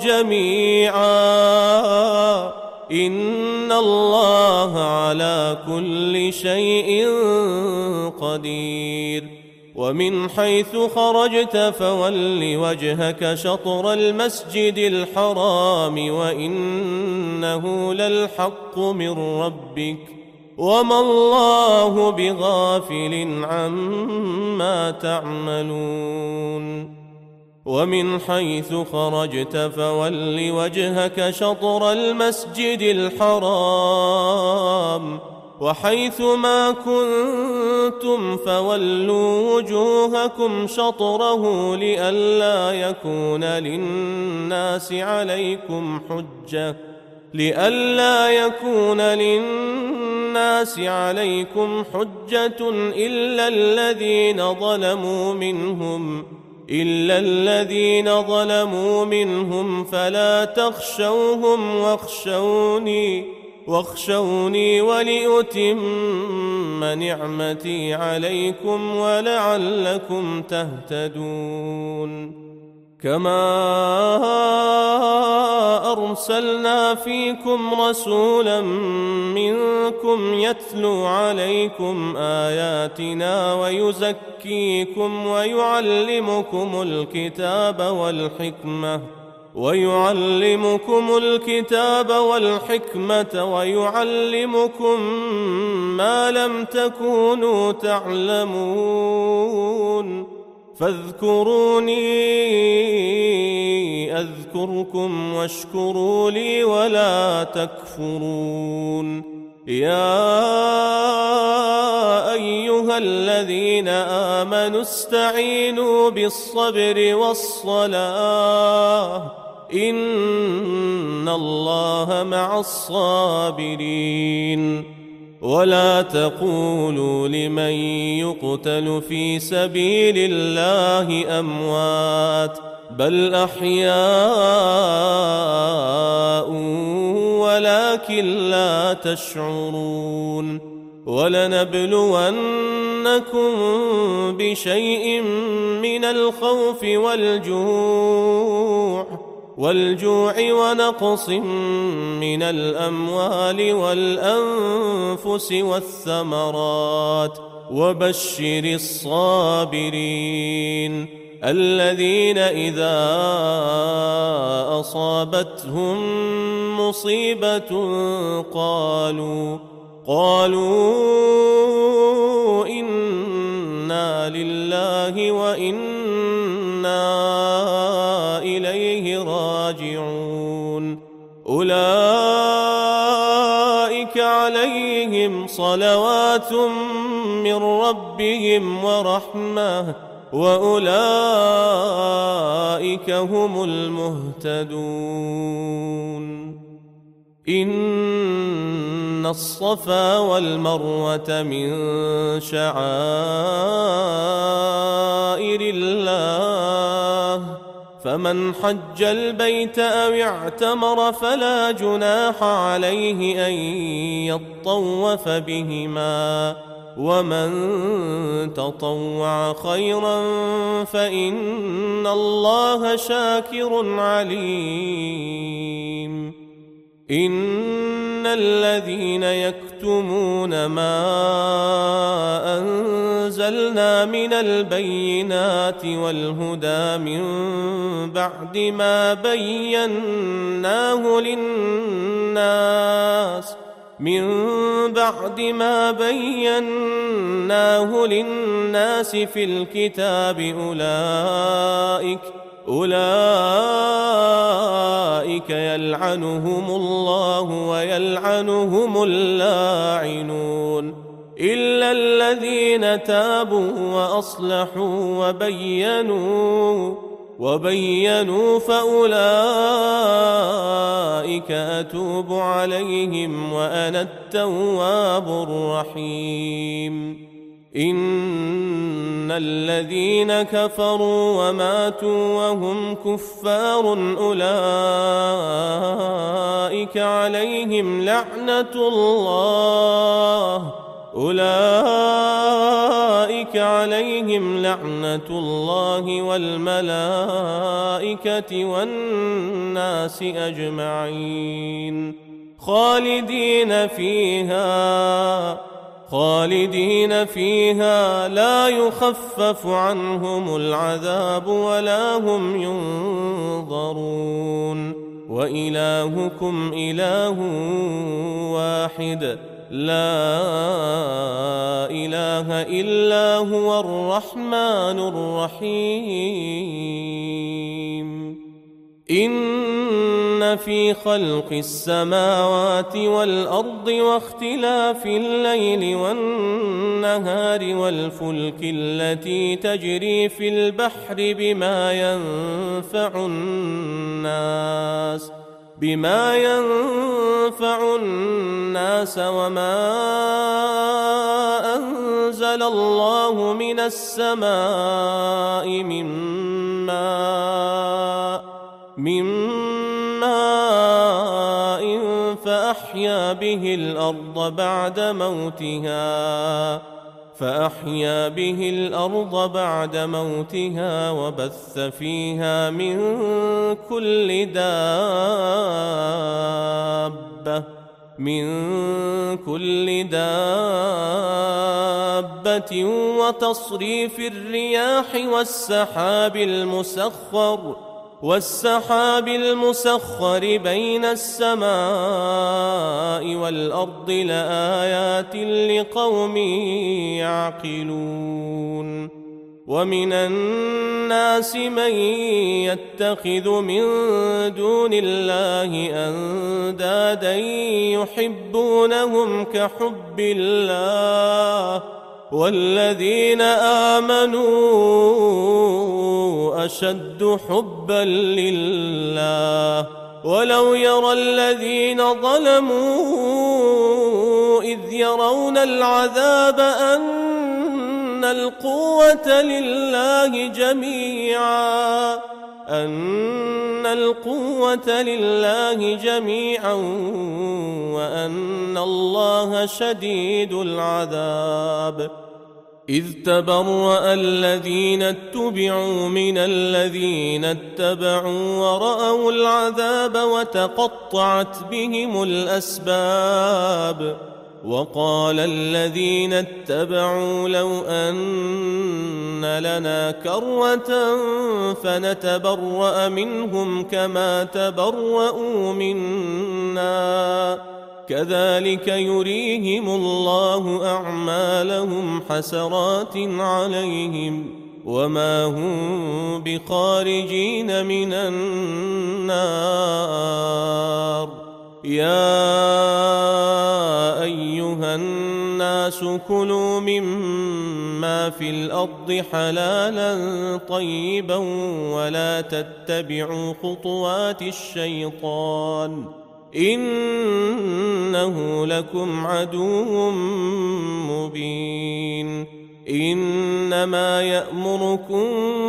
S1: جميعا إن الله على كل شيء قدير ومن حيث خرجت فول وجهك شطر المسجد الحرام وإنه للحق من ربك وما الله بغافل عما تعملون ومن حيث خرجت فول وجهك شطر المسجد الحرام وحيث ما كنتم فولوا وجوهكم شطره لئلا يكون للناس عليكم حجة لئلا يكون للناس عليكم حجة إلا الذين ظلموا منهم فلا تخشوهم واخشوني ولأتم نعمتي عليكم ولعلكم تهتدون. كما أرسلنا فيكم رسولا منكم يتلو عليكم آياتنا ويزكيكم ويعلمكم الكتاب والحكمة ويعلمكم ما لم تكونوا تعلمون. فاذكروني أذكركم واشكروا لي ولا تكفرون. يا أيها الذين آمنوا استعينوا بالصبر والصلاة إن الله مع الصابرين. ولا تقولوا لمن يقتل في سبيل الله أموات بل أحياء ولكن لا تشعرون. ولنبلونكم بشيء من الخوف والجوع ونقص من الأموال والأنفس والثمرات وبشر الصابرين الذين إذا أصابتهم مصيبة قالوا إنا لله وإنا إليه راجعون. أولئك عليهم صلوات من ربهم ورحمة وأولئك هم المهتدون. إن الصفا والمروة من شعائر الله فمن حج البيت أو اعتمر فلا جناح عليه أن يطوف بهما ومن تطوع خيرا فإن الله شاكر عليم. إن الذين يكتمون ما أنزلنا من البينات والهدى من بعد ما بيناه للناس في الكتاب أولئك يلعنهم الله ويلعنهم اللاعنون إلا الذين تابوا وأصلحوا وبينوا فأولئك أتوب عليهم وأنا التواب الرحيم. إن الذين كفروا وماتوا وهم كفار أولئك عليهم لعنة الله والملائكة والناس أجمعين خالدين فيها لا يخفف عنهم العذاب ولا هم ينظرون. وإلهكم إله واحد لا إله إلا هو الرحمن الرحيم. إن في خلق السماوات والأرض واختلاف الليل والنهار والفلك التي تجري في البحر بما ينفع الناس وما أنزل الله من السماء من ماء فأحيا به الأرض بعد موتها وبث فيها من كل دابة وتصريف الرياح والسحاب المسخر بين السماء والأرض لآيات لقوم يعقلون ومن الناس من يتخذ من دون الله أندادا يحبونهم كحب الله والذين آمنوا أشد حبا لله ولو يرى الذين ظلموا إذ يرون العذاب أن القوة لله جميعا وأن الله شديد العذاب إذ تبرأ الذين اتبعوا من الذين اتبعوا ورأوا العذاب وتقطعت بهم الأسباب وقال الذين اتبعوا لو أن لنا كرة فنتبرأ منهم كما تبرؤوا منا كذلك يريهم الله أعمالهم حسرات عليهم وما هم بخارجين من النار يا أيها الناس كلوا مما في الأرض حلالا طيبا ولا تتبعوا خطوات الشيطان إنه لكم عدو مبين إنما يأمركم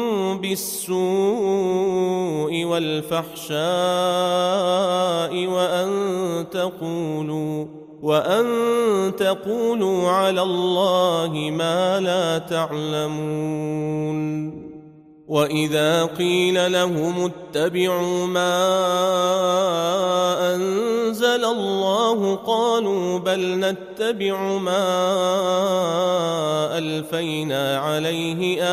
S1: بالسوء والفحشاء وأن تقولوا على الله ما لا تعلمون وإذا قيل لهم اتبعوا ما أنزل الله قالوا بل نتبع ما ألفينا عليه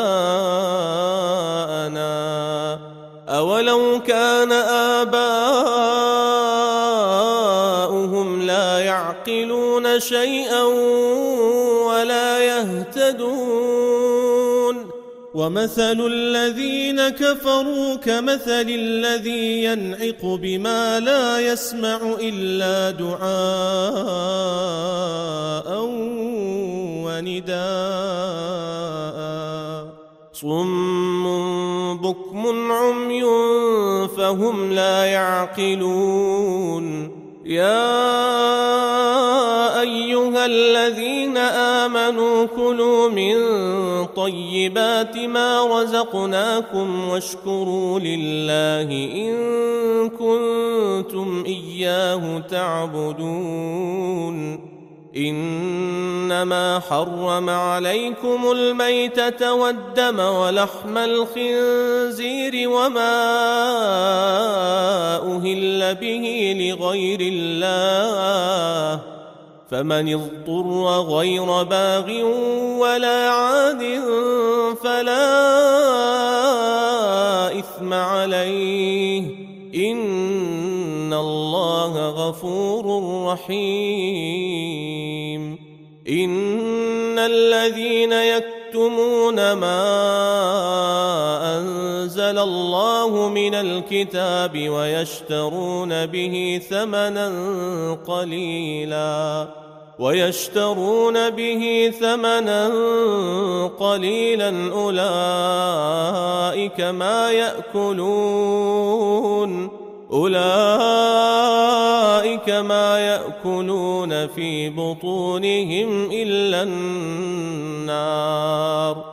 S1: آباءنا أولو كان آباؤهم لا يعقلون شيئا ولا يهتدون ومثل الذين كفروا كمثل الذي ينعق بما لا يسمع إلا دعاء ونداء صم بكم عمي فهم لا يعقلون يا أيها الذين آمنوا كلوا من طيبات ما رزقناكم واشكروا لله إن كنتم إياه تعبدون إنما حرم عليكم الميتة والدم ولحم الخنزير وما أهل به لغير الله فمن اضطر غير باغ ولا عاد فلا إثم عليه إن الله غفور رحيم إن الذين يكتمون ما أنزل الله من الكتاب ويشترون به ثمنا قليلا أولئك ما يأكلون أولئك ما يأكلون في بطونهم إلا النار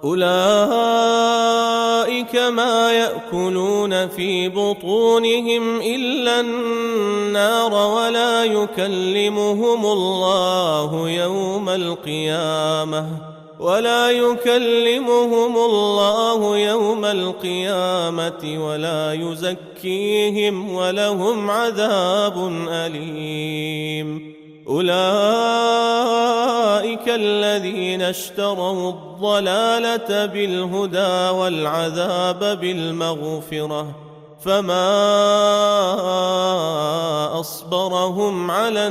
S1: أولئك ما يأكلون في بطونهم إلا النار ولا يكلمهم الله يوم القيامة ولا يزكيهم ولهم عذاب أليم أولئك الذين اشتروا الضلالة بالهدى والعذاب بالمغفرة فما أصبرهم على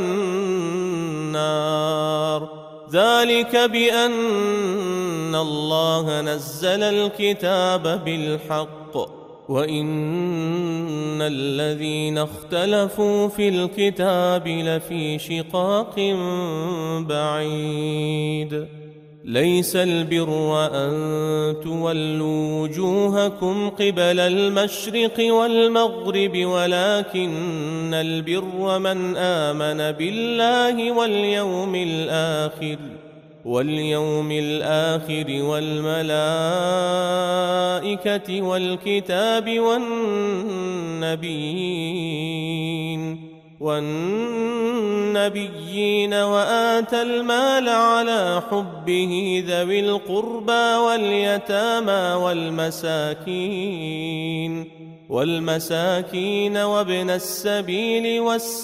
S1: النار ذلك بأن الله نزل الكتاب بالحق وإن الذين اختلفوا في الكتاب لفي شقاق بعيد ليس البر أن تولوا وجوهكم قبل المشرق والمغرب ولكن البر من آمن بالله واليوم الآخر والملائكة والكتاب والنبيين وآتى المال على حبه ذوي القربى واليتامى والمساكين وابن السبيل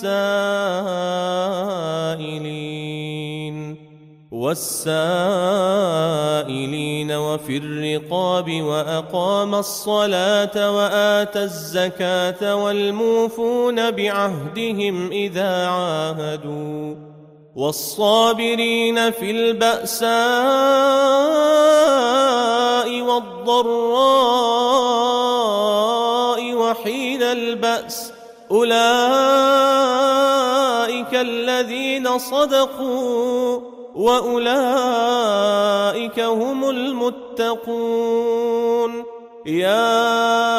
S1: والسائلين وفي الرقاب وأقام الصلاة وآتى الزكاة والموفون بعهدهم إذا عاهدوا والصابرين في البأساء والضراء وحين البأس أولئك الذين صدقوا وأولئك هم المتقون يا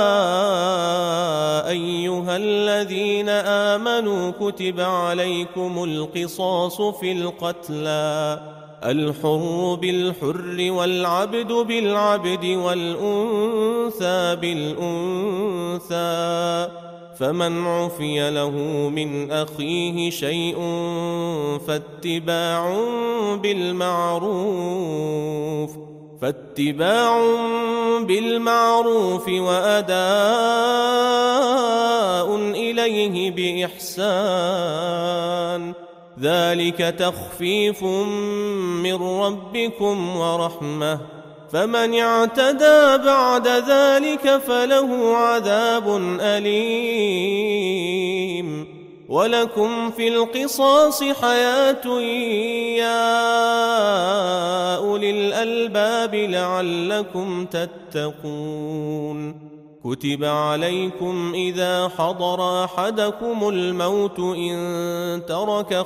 S1: أيها الذين آمنوا كتب عليكم القصاص في القتلى الحر بالحر والعبد بالعبد والأنثى بالأنثى فمن عفي له من أخيه شيء فاتباع بالمعروف وأداء إليه بإحسان ذلك تخفيف من ربكم ورحمة فمن اعتدى بعد ذلك فله عذاب أليم ولكم في القصاص حياة يا أولي الألباب لعلكم تتقون كتب عليكم إذا حضر أحدكم الموت إن ترك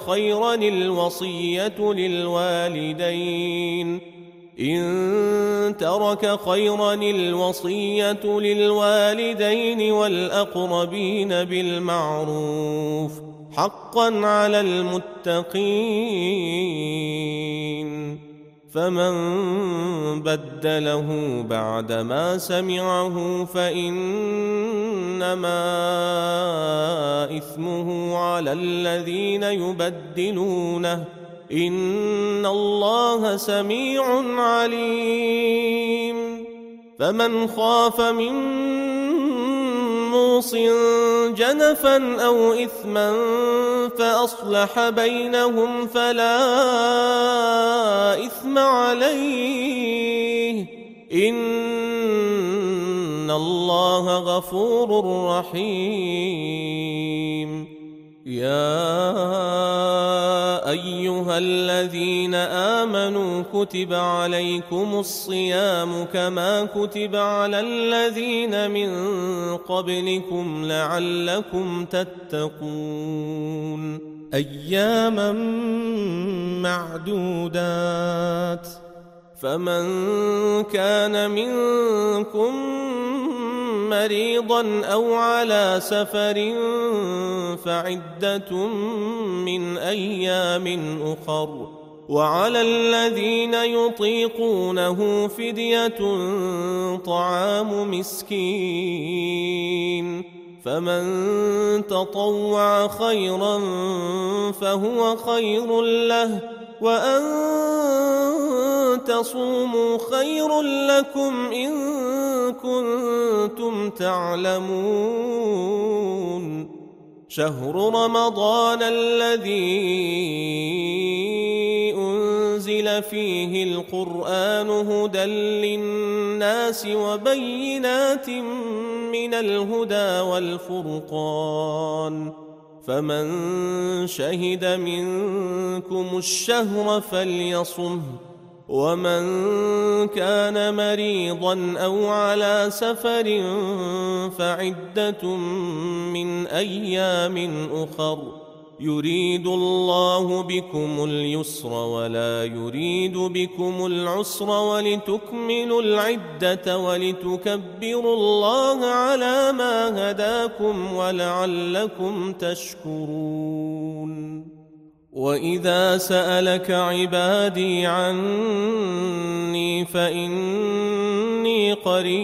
S1: خيرا الوصية للوالدين والأقربين بالمعروف حقا على المتقين فمن بدله بعدما سمعه فإنما إثمه على الذين يبدلونه إن الله سميع عليم فمن خاف من موص جنفا أو إثما فأصلح بينهم فلا إثم عليه إن الله غفور رحيم يا أيها الذين آمنوا كتب عليكم الصيام كما كتب على الذين من قبلكم لعلكم تتقون أياما معدودات فمن كان منكم مريضا أو على سفر فعدة من أيام أخر، وعلى الذين يطيقونه فدية طعام مسكين، فمن تطوع خيرا فهو خير له، وأن تصوموا خير لكم إن كنتم تعلمون. شهر رمضان الذي أنزل فيه القرآن هدى للناس وبينات من الهدى والفرقان، فمن شهد منكم الشهر فليصمه، ومن كان مريضا أو على سفر فعدة من أيام أخر، يريد الله بكم اليسر ولا يريد بكم العسر، ولتكملوا العدة ولتكبروا الله على ما هداكم ولعلكم تشكرون. وإذا سألك عبادي عني فإني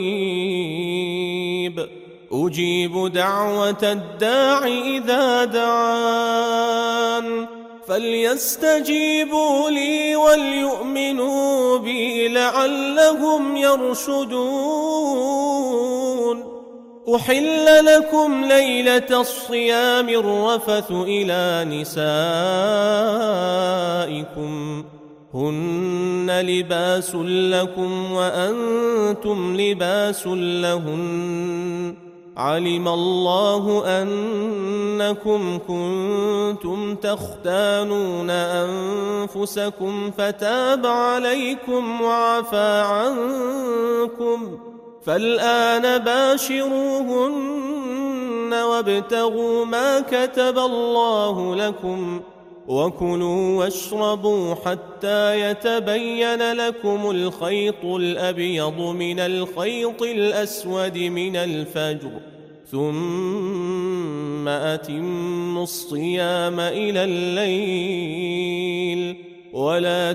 S1: قريب أجيب دعوة الداع إذا دعان، فليستجيبوا لي وليؤمنوا بي لعلهم يرشدون. أحل لكم ليلة الصيام الرفث إلى نسائكم هن لباس لكم وأنتم لباس لهن، علم الله أنكم كنتم تختانون أنفسكم فتاب عليكم وعفى عنكم، فالآن باشروهن وابتغوا ما كتب الله لكم، وكلوا واشربوا حتى يتبين لكم الخيط الأبيض من الخيط الأسود من الفجر، ثم أتموا الصيام إلى الليل، ولا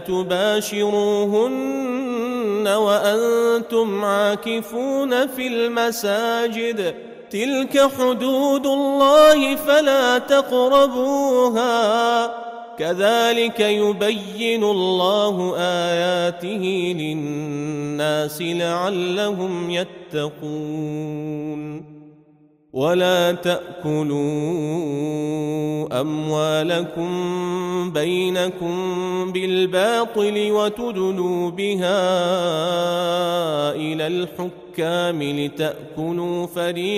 S1: تباشروهن وأنتم عاكفون في المساجد، تلك حدود الله فلا تقربوها، كذلك يبين الله آياته للناس لعلهم يتقون. ولا تأكلوا أموالكم بينكم بالباطل وتدلوا بها إلى الحكام لتأكلوا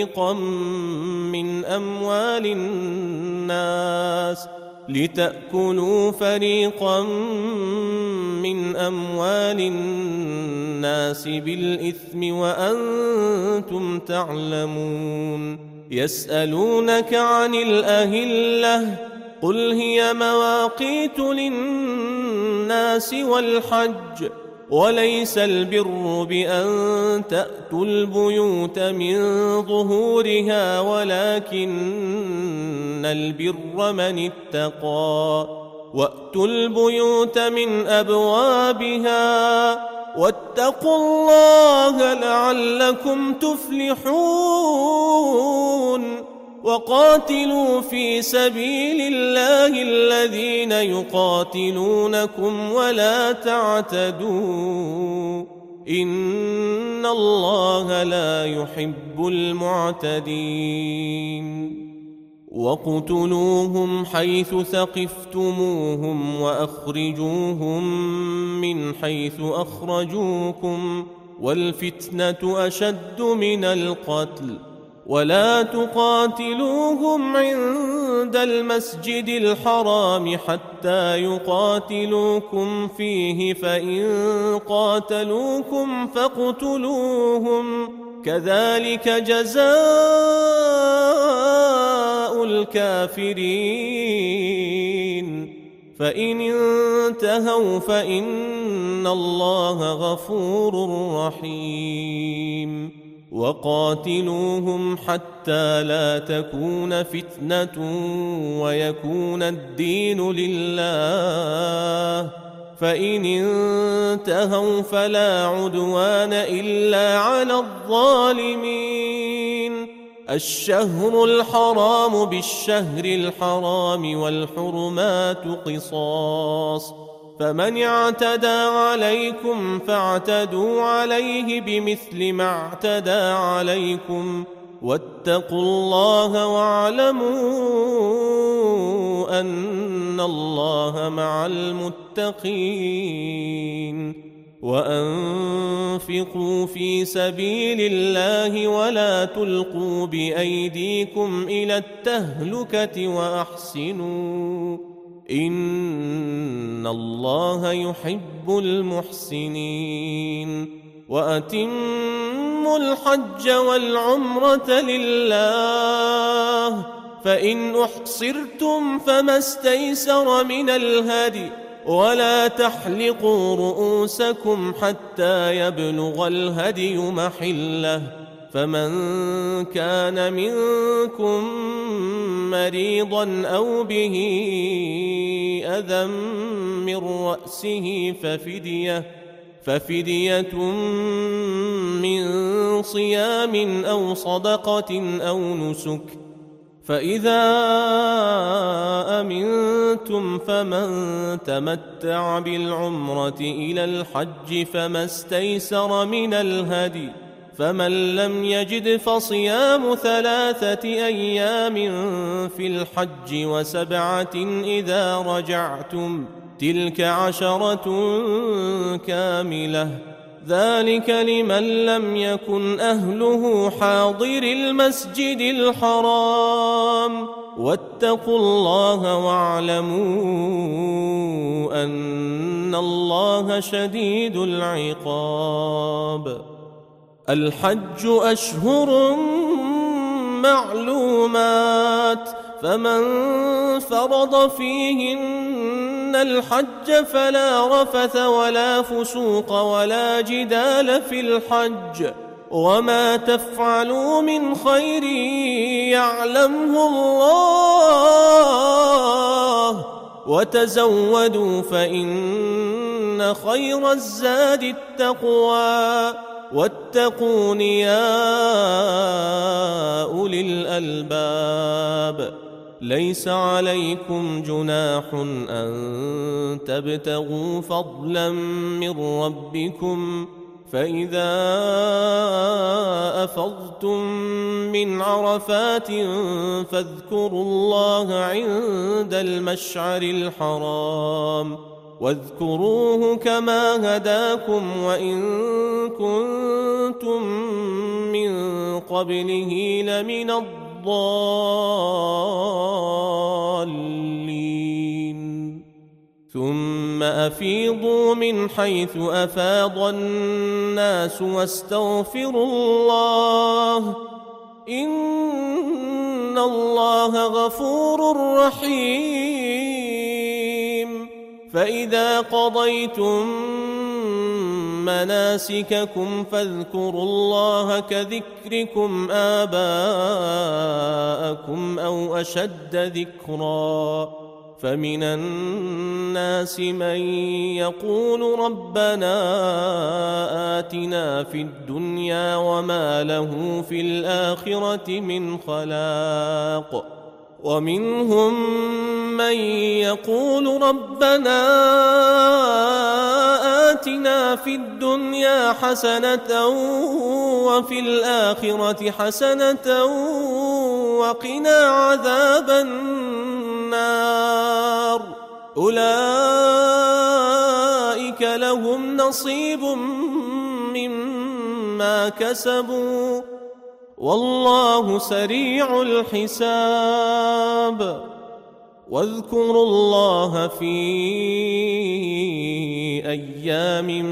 S1: فريقا من أموال الناس بالإثم وأنتم تعلمون. يسألونك عن الأهلة قل هي مواقيت للناس والحج، وليس البر بأن تأتوا البيوت من ظهورها ولكن البر من اتقى، وأتوا البيوت من أبوابها واتقوا الله لعلكم تفلحون. وقاتلوا في سبيل الله الذين يقاتلونكم ولا تعتدوا إن الله لا يحب المعتدين. وَاقْتُلُوهُمْ حَيْثُ ثَقِفْتُمُوهُمْ وَأَخْرِجُوهُمْ مِنْ حَيْثُ أَخْرَجُوكُمْ وَالْفِتْنَةُ أَشَدُّ مِنَ الْقَتْلِ وَلَا تُقَاتِلُوهُمْ عِندَ الْمَسْجِدِ الْحَرَامِ حَتَّى يُقَاتِلُوكُمْ فِيهِ فَإِنْ قَاتَلُوكُمْ فَاقْتُلُوهُمْ كَذَلِكَ جَزَاءُ الْكَافِرِينَ فَإِنِ انْتَهَوْا فَإِنَّ اللَّهَ غَفُورٌ رَحِيمٌ. وقاتلوهم حتى لا تكون فتنة ويكون الدين لله، فإن انتهوا فلا عدوان إلا على الظالمين. الشهر الحرام بالشهر الحرام والحرمات قصاص، فمن اعتدى عليكم فاعتدوا عليه بمثل ما اعتدى عليكم، واتقوا الله واعلموا أن الله مع المتقين. وأنفقوا في سبيل الله ولا تلقوا بأيديكم إلى التهلكة وأحسنوا إن الله يحب المحسنين. وأتموا الحج والعمرة لله، فإن أحصرتم فما استيسر من الهدي، ولا تحلقوا رؤوسكم حتى يبلغ الهدي محله، فمن كان منكم مريضا أو به أذى من رأسه ففدية من صيام أو صدقة أو نسك، فإذا أمنتم فمن تمتع بالعمرة إلى الحج فما استيسر من الهدي، فمن لم يجد فصيام 3 أيام في الحج و7 إذا رجعتم، تلك 10 كاملة، ذلك لمن لم يكن أهله حاضر المسجد الحرام. واتقوا الله واعلموا أن الله شديد العقاب. الحج أشهر معلومات، فمن فرض فيهن الحج فلا رفث ولا فسوق ولا جدال في الحج، وما تفعلوا من خير يعلمه الله، وتزودوا فإن خير الزاد التقوى، واتقون يا أولي الألباب. ليس عليكم جناح أن تبتغوا فضلا من ربكم، فإذا أفضتم من عرفات فاذكروا الله عند المشعر الحرام، واذكروه كما هداكم وإن كنتم من قبله لمن الضالين. ثم أفيضوا من حيث أفاض الناس واستغفروا الله إن الله غفور رحيم. فإذا قضيتم مناسككم فاذكروا الله كذكركم آباءكم أو أشد ذكرا، فمن الناس من يقول ربنا آتنا في الدنيا وما له في الآخرة من خلاق، ومنهم من يقول ربنا آتنا في الدنيا حسنة وفي الآخرة حسنة وقنا عذاب النار. أولئك لهم نصيب مما كسبوا والله سريع الحساب. واذكروا الله في أيام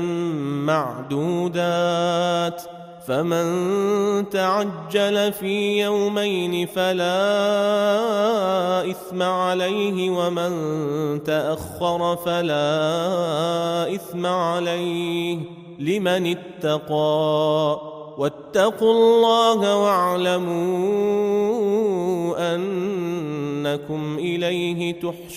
S1: معدودات، فمن تعجل في يومين فلا إثم عليه ومن تأخر فلا إثم عليه لمن اتقى، واتقوا الله واعلموا أنكم إليه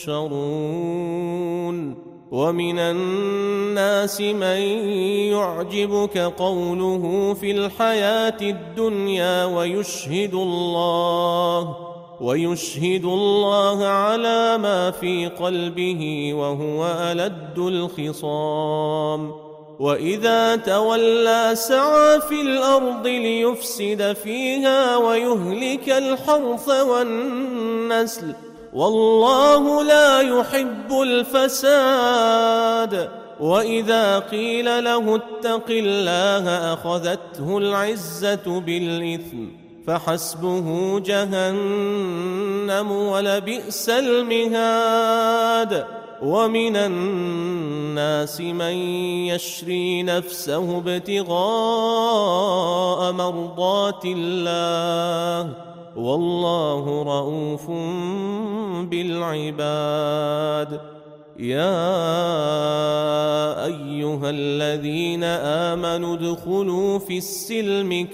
S1: تحشرون. ومن الناس من يعجبك قوله في الحياة الدنيا ويشهد الله على ما في قلبه وهو ألد الخصام. وإذا تولى سعى في الأرض ليفسد فيها ويهلك الحرث والنسل والله لا يحب الفساد. وإذا قيل له اتق الله أخذته العزة بالإثم فحسبه جهنم ولبئس المهاد. ومن الناس من يشري نفسه ابتغاء مرضات الله والله رؤوف بالعباد. يا أيها الذين آمنوا ادخلوا في السلم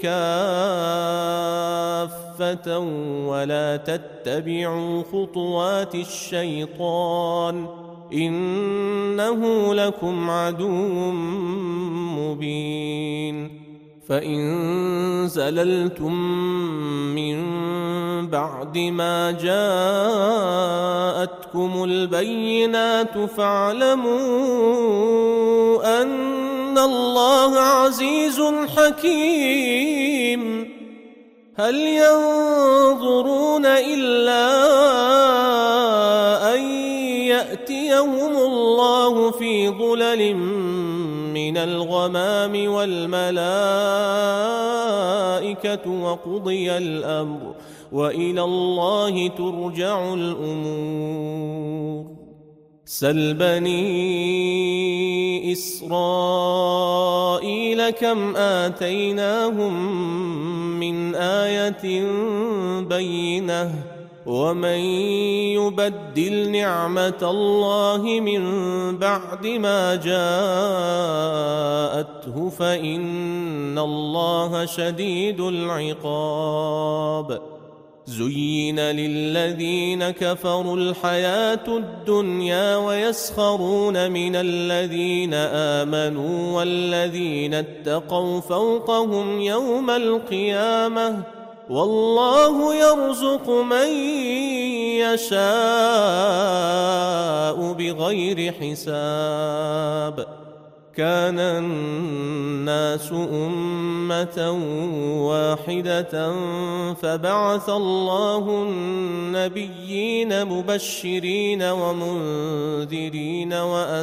S1: كافة ولا تتبعوا خطوات الشيطان إنه لكم عدو مبين. فإن زللتم من بعد ما جاءتكم البينات فاعلموا أن الله عزيز حكيم. هل ينظرون إلا أن يأتيهم الله في ظلل من الغمام والملائكة وقضي الأمر وإلى الله ترجع الأمور. سل بني إسرائيل كم آتيناهم من آية بينة ومن يبدل نعمة الله من بعد ما جاءته فإن الله شديد العقاب. زين للذين كفروا الحياة الدنيا ويسخرون من الذين آمنوا والذين اتقوا فوقهم يوم القيامة والله يرزق من يشاء بغير حساب. كان الناس أمة واحدة فبعث الله النبيين مبشرين ومنذرين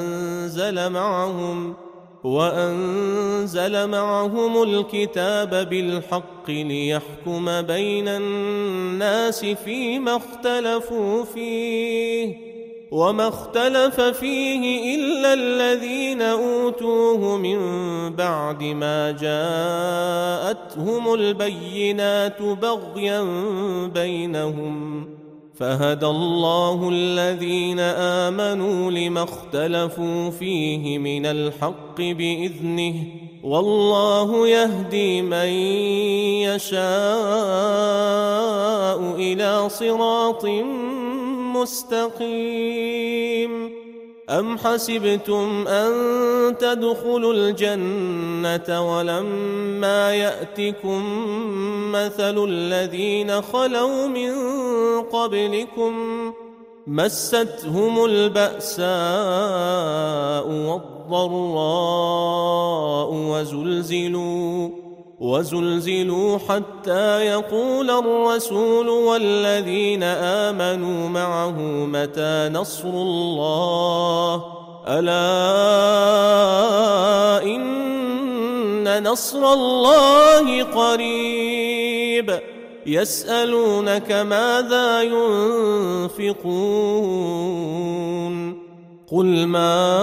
S1: وأنزل معهم الكتاب بالحق ليحكم بين الناس فيما اختلفوا فيه وما اختلف فيه إلا الذين أوتوه من بعد ما جاءتهم البينات بغيا بينهم فهدى الله الذين آمنوا لما اختلفوا فيه من الحق بإذنه والله يهدي من يشاء إلى صراط مستقيم. أم حسبتم أن تدخلوا الجنة ولما يأتكم مثل الذين خلوا من قبلكم مستهم البأساء والضراء وزلزلوا حتى يقول الرسول والذين آمنوا معه متى نصر الله ألا إن نصر الله قريب. يسألونك ماذا ينفقون قل ما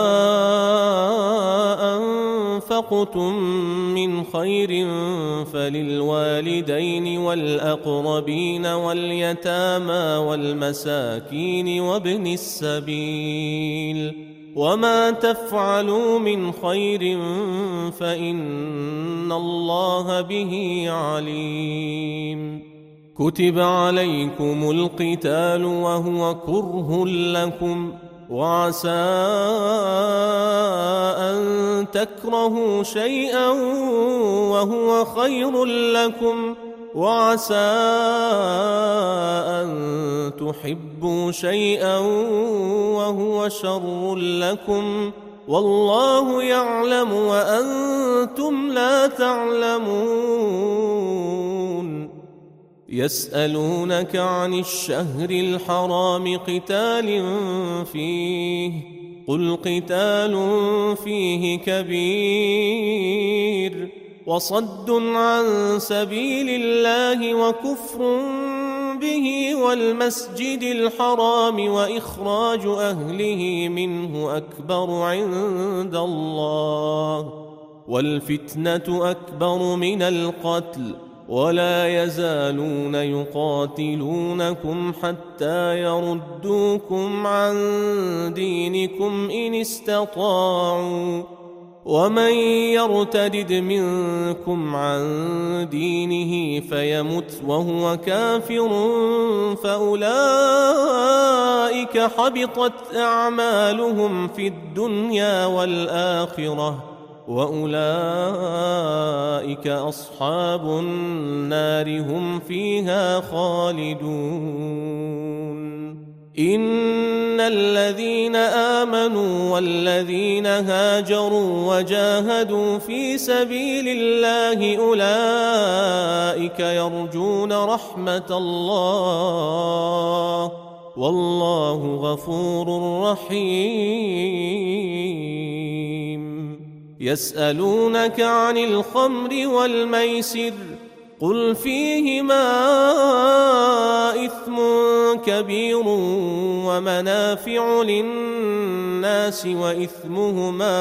S1: أنفقتم من خير فللوالدين والأقربين واليتامى والمساكين وابن السبيل وما تفعلوا من خير فإن الله به عليم. كتب عليكم القتال وهو كره لكم، وعسى أن تكرهوا شيئا وهو خير لكم، وعسى أن تحبوا شيئا وهو شر لكم، والله يعلم وأنتم لا تعلمون. يسألونك عن الشهر الحرام قتال فيه، قل قتال فيه كبير، وصد عن سبيل الله وكفر به والمسجد الحرام وإخراج أهله منه أكبر عند الله، والفتنة أكبر من القتل، ولا يزالون يقاتلونكم حتى يردوكم عن دينكم إن استطاعوا، ومن يرتد منكم عن دينه فيمت وهو كافر فأولئك حبطت أعمالهم في الدنيا والآخرة، وأولئك أصحاب النار هم فيها خالدون. إن الذين آمنوا والذين هاجروا وجاهدوا في سبيل الله أولئك يرجون رحمة الله، والله غفور رحيم. يسألونك عن الخمر والميسر، قل فيهما إثم كبير ومنافع للناس وإثمهما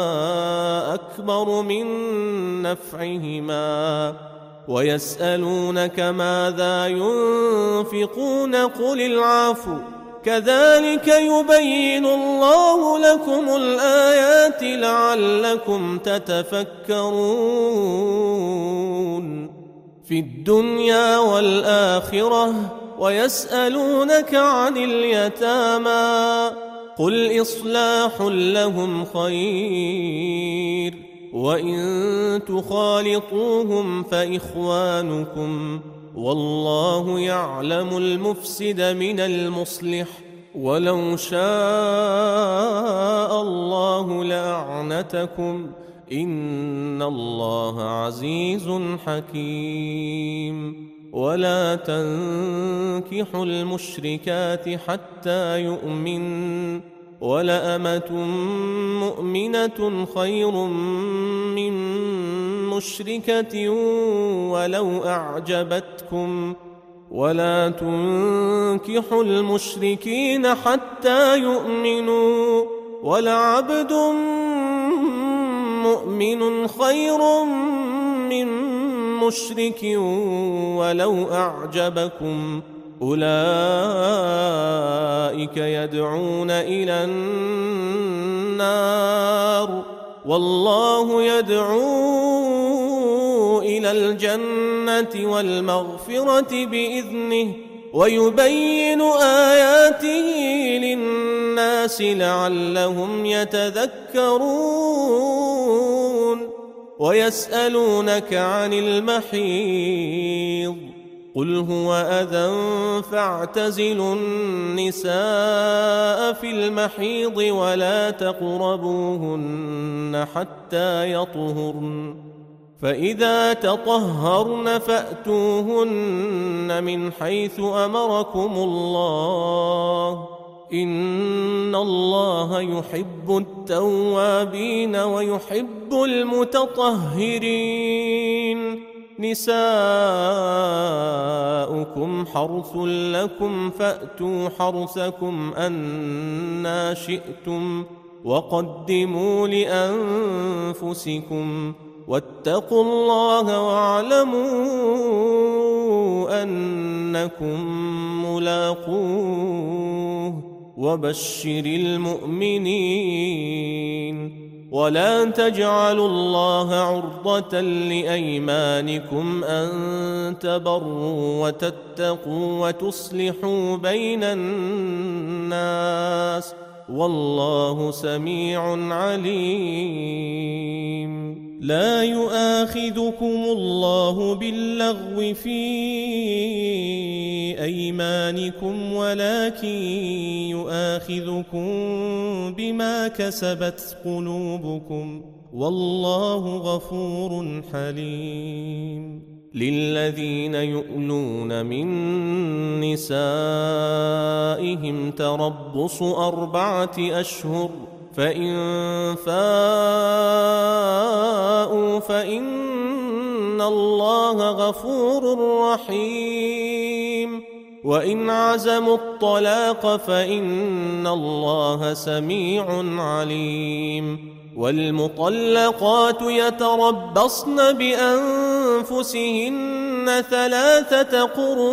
S1: أكبر من نفعهما، ويسألونك ماذا ينفقون قل العفو، كذلك يبين الله لكم الآيات لعلكم تتفكرون في الدنيا والآخرة. ويسألونك عن اليتامى، قل إصلاح لهم خير، وإن تخالطوهم فإخوانكم، والله يعلم المفسد من المصلح، ولو شاء الله لأعنتكم، إن الله عزيز حكيم. ولا تنكحوا المشركات حتى يؤمن، ولأمة مؤمنة خير من مشركة ولو أعجبتكم، ولا تنكحوا المشركين حتى يؤمنوا، ولعبد مؤمن خير من مشرك ولو أعجبكم، أولئك يدعون إلى النار، والله يدعو إلى الجنة والمغفرة بإذنه، ويبين آياته للناس لعلهم يتذكرون. ويسألونك عن المحيض، قل هو أذى فاعتزلوا النساء في المحيض ولا تقربوهن حتى يطهرن، فإذا تطهرن فأتوهن من حيث أمركم الله، إن الله يحب التوابين ويحب المتطهرين. نساؤكم حرث لكم فأتوا حرثكم أنى شئتم، وقدموا لأنفسكم، واتقوا الله واعلموا أنكم ملاقوه، وبشر المؤمنين. ولا تجعلوا الله عرضة لأيمانكم أن تبروا وتتقوا وتصلحوا بين الناس، والله سميع عليم. لا يؤاخذكم الله باللغو في أيمانكم، ولكن يؤاخذكم بما كسبت قلوبكم، والله غفور حليم. للذين يؤلون من نسائهم تربص 4 أشهر، فإن فاءوا فإن الله غفور رحيم، وإن عزموا الطلاق فإن الله سميع عليم. والمطلقات يتربصن بأنفسهن 3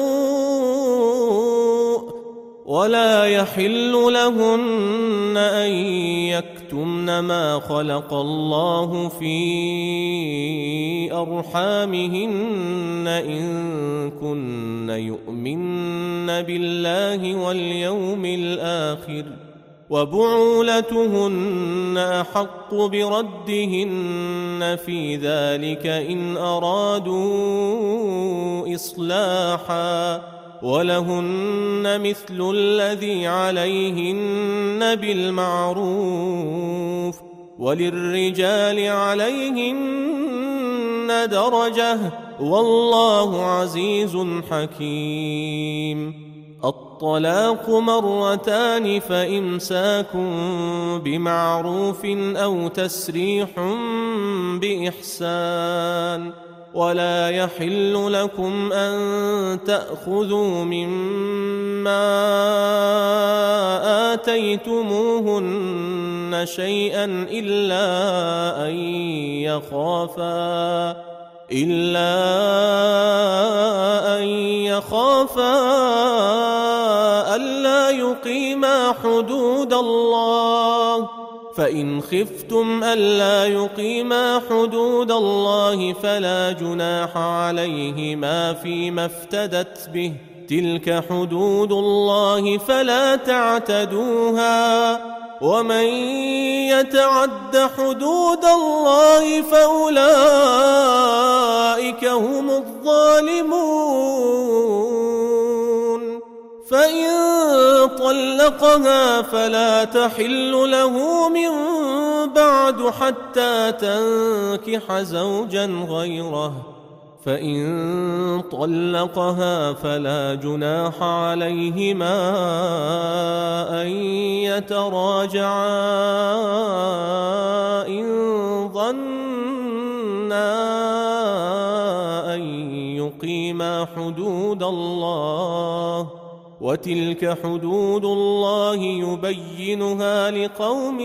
S1: قروء، ولا يحل لهن أن يكتمن ما خلق الله في أرحامهن إن كن يؤمن بالله واليوم الآخر، وبعولتهن أحق بردهن في ذلك إن أرادوا إصلاحا، ولهن مثل الذي عليهن بالمعروف، وللرجال عليهن درجة، والله عزيز حكيم. الطلاق 2، فإمساك بمعروف أو تسريح بإحسان. ولا يحل لكم أن تأخذوا مما آتيتموهن شيئا إلا أن يخافا ألا يقيما حدود الله، فإن خفتم ألا يقيما حدود الله فلا جناح عليهما فيما افتدت به، تلك حدود الله فلا تعتدوها، ومن يتعد حدود الله فأولئك هم الظالمون. فإن طلقها فلا تحل له من بعد حتى تنكح زوجا غيره، فإن طلقها فلا جناح عليهما أن يتراجعا إن ظنا أن يقيما حدود الله، وتلك حدود الله يبينها لقوم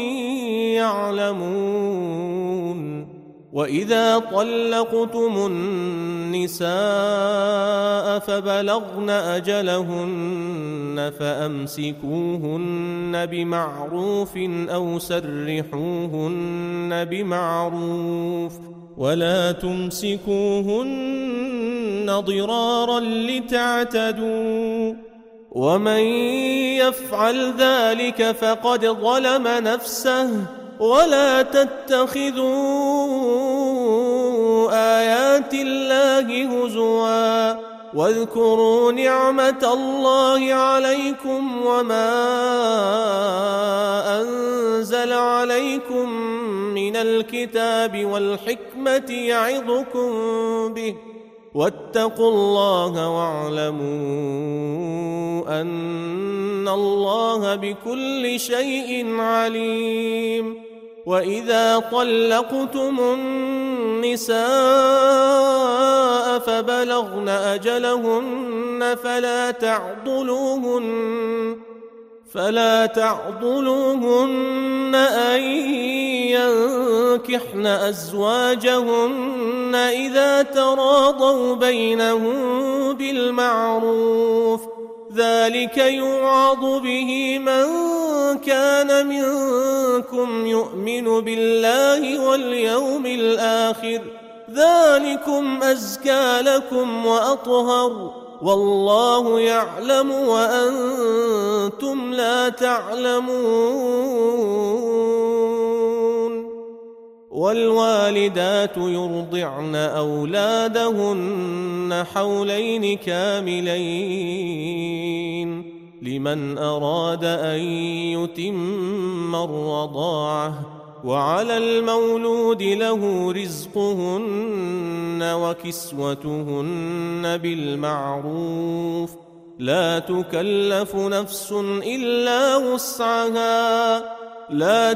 S1: يعلمون. وإذا طلقتم النساء فبلغن أجلهن فأمسكوهن بمعروف أو سرحوهن بمعروف، ولا تمسكوهن ضرارا لتعتدوا، ومن يفعل ذلك فقد ظلم نفسه. ولا تتخذوا آيات الله هزوا، واذكروا نعمة الله عليكم وما أنزل عليكم من الكتاب والحكمة يعظكم به، واتقوا الله واعلموا أن الله بكل شيء عليم. وإذا طلقتم النساء فبلغن أجلهن فلا تعضلوهن أن ينكحن أزواجهن إذا تراضوا بينهم بالمعروف، ذلك يوعظ به من كان منكم يؤمن بالله واليوم الآخر، ذلكم أزكى لكم وأطهر، والله يعلم وأنتم لا تعلمون. والوالدات يرضعن أولادهن حولين كاملين لمن أراد أن يتم الرضاعة، وعلى المولود له رزقهن وكسوتهن بالمعروف، لا تكلف نفس إلا وسعها، لا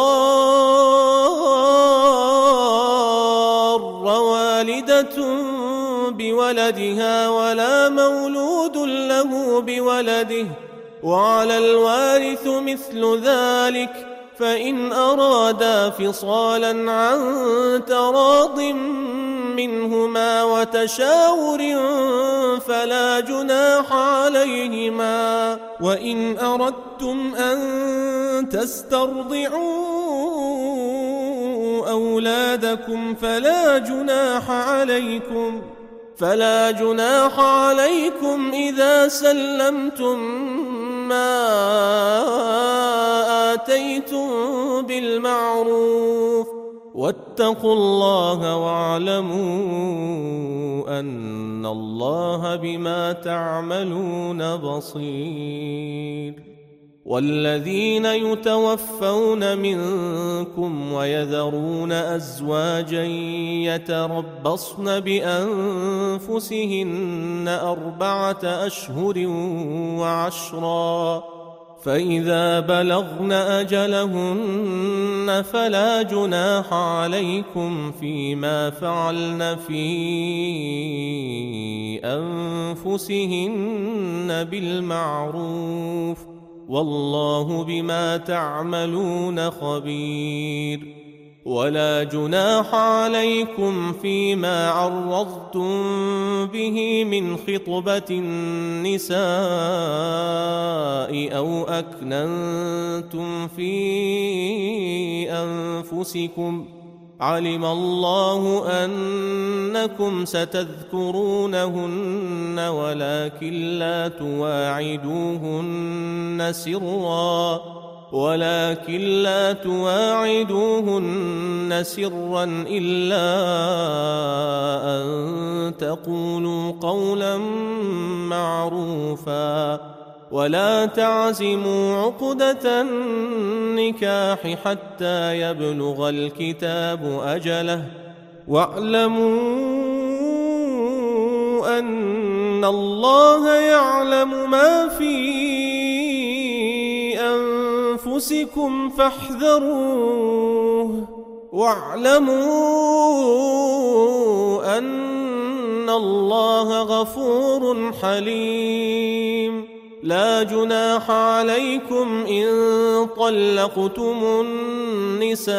S1: تضار والدة بولدها ولا مولود له بولده، وعلى الوارث مثل ذلك، فإن أرادا فصالا عن تراض منهما وتشاور فلا جناح عليهما، وإن أردتم أن تسترضعوا أولادكم فلا جناح عليكم إذا سلمتم ما آتيتم بالمعروف، واتقوا الله واعلموا أن الله بما تعملون بصير. والذين يتوفون منكم ويذرون أزواجا يتربصن بأنفسهن 4 أشهر وعشرا، فإذا بلغن أجلهن فلا جناح عليكم فيما فعلن في أنفسهن بالمعروف، والله بما تعملون خبير. ولا جناح عليكم فيما عرضتم به من خطبة النساء أو أكننتم في أنفسكم، علم الله أنكم ستذكرونهن ولكن لا تواعدوهن سرا إلا أن تقولوا قولا معروفا، ولا تعزموا عقدة النكاح حتى يبلغ الكتاب أجله، واعلموا أن الله يعلم ما في أنفسكم فاحذروه، واعلموا أن الله غفور حليم. لا جناح عليكم إن طلقتم النساء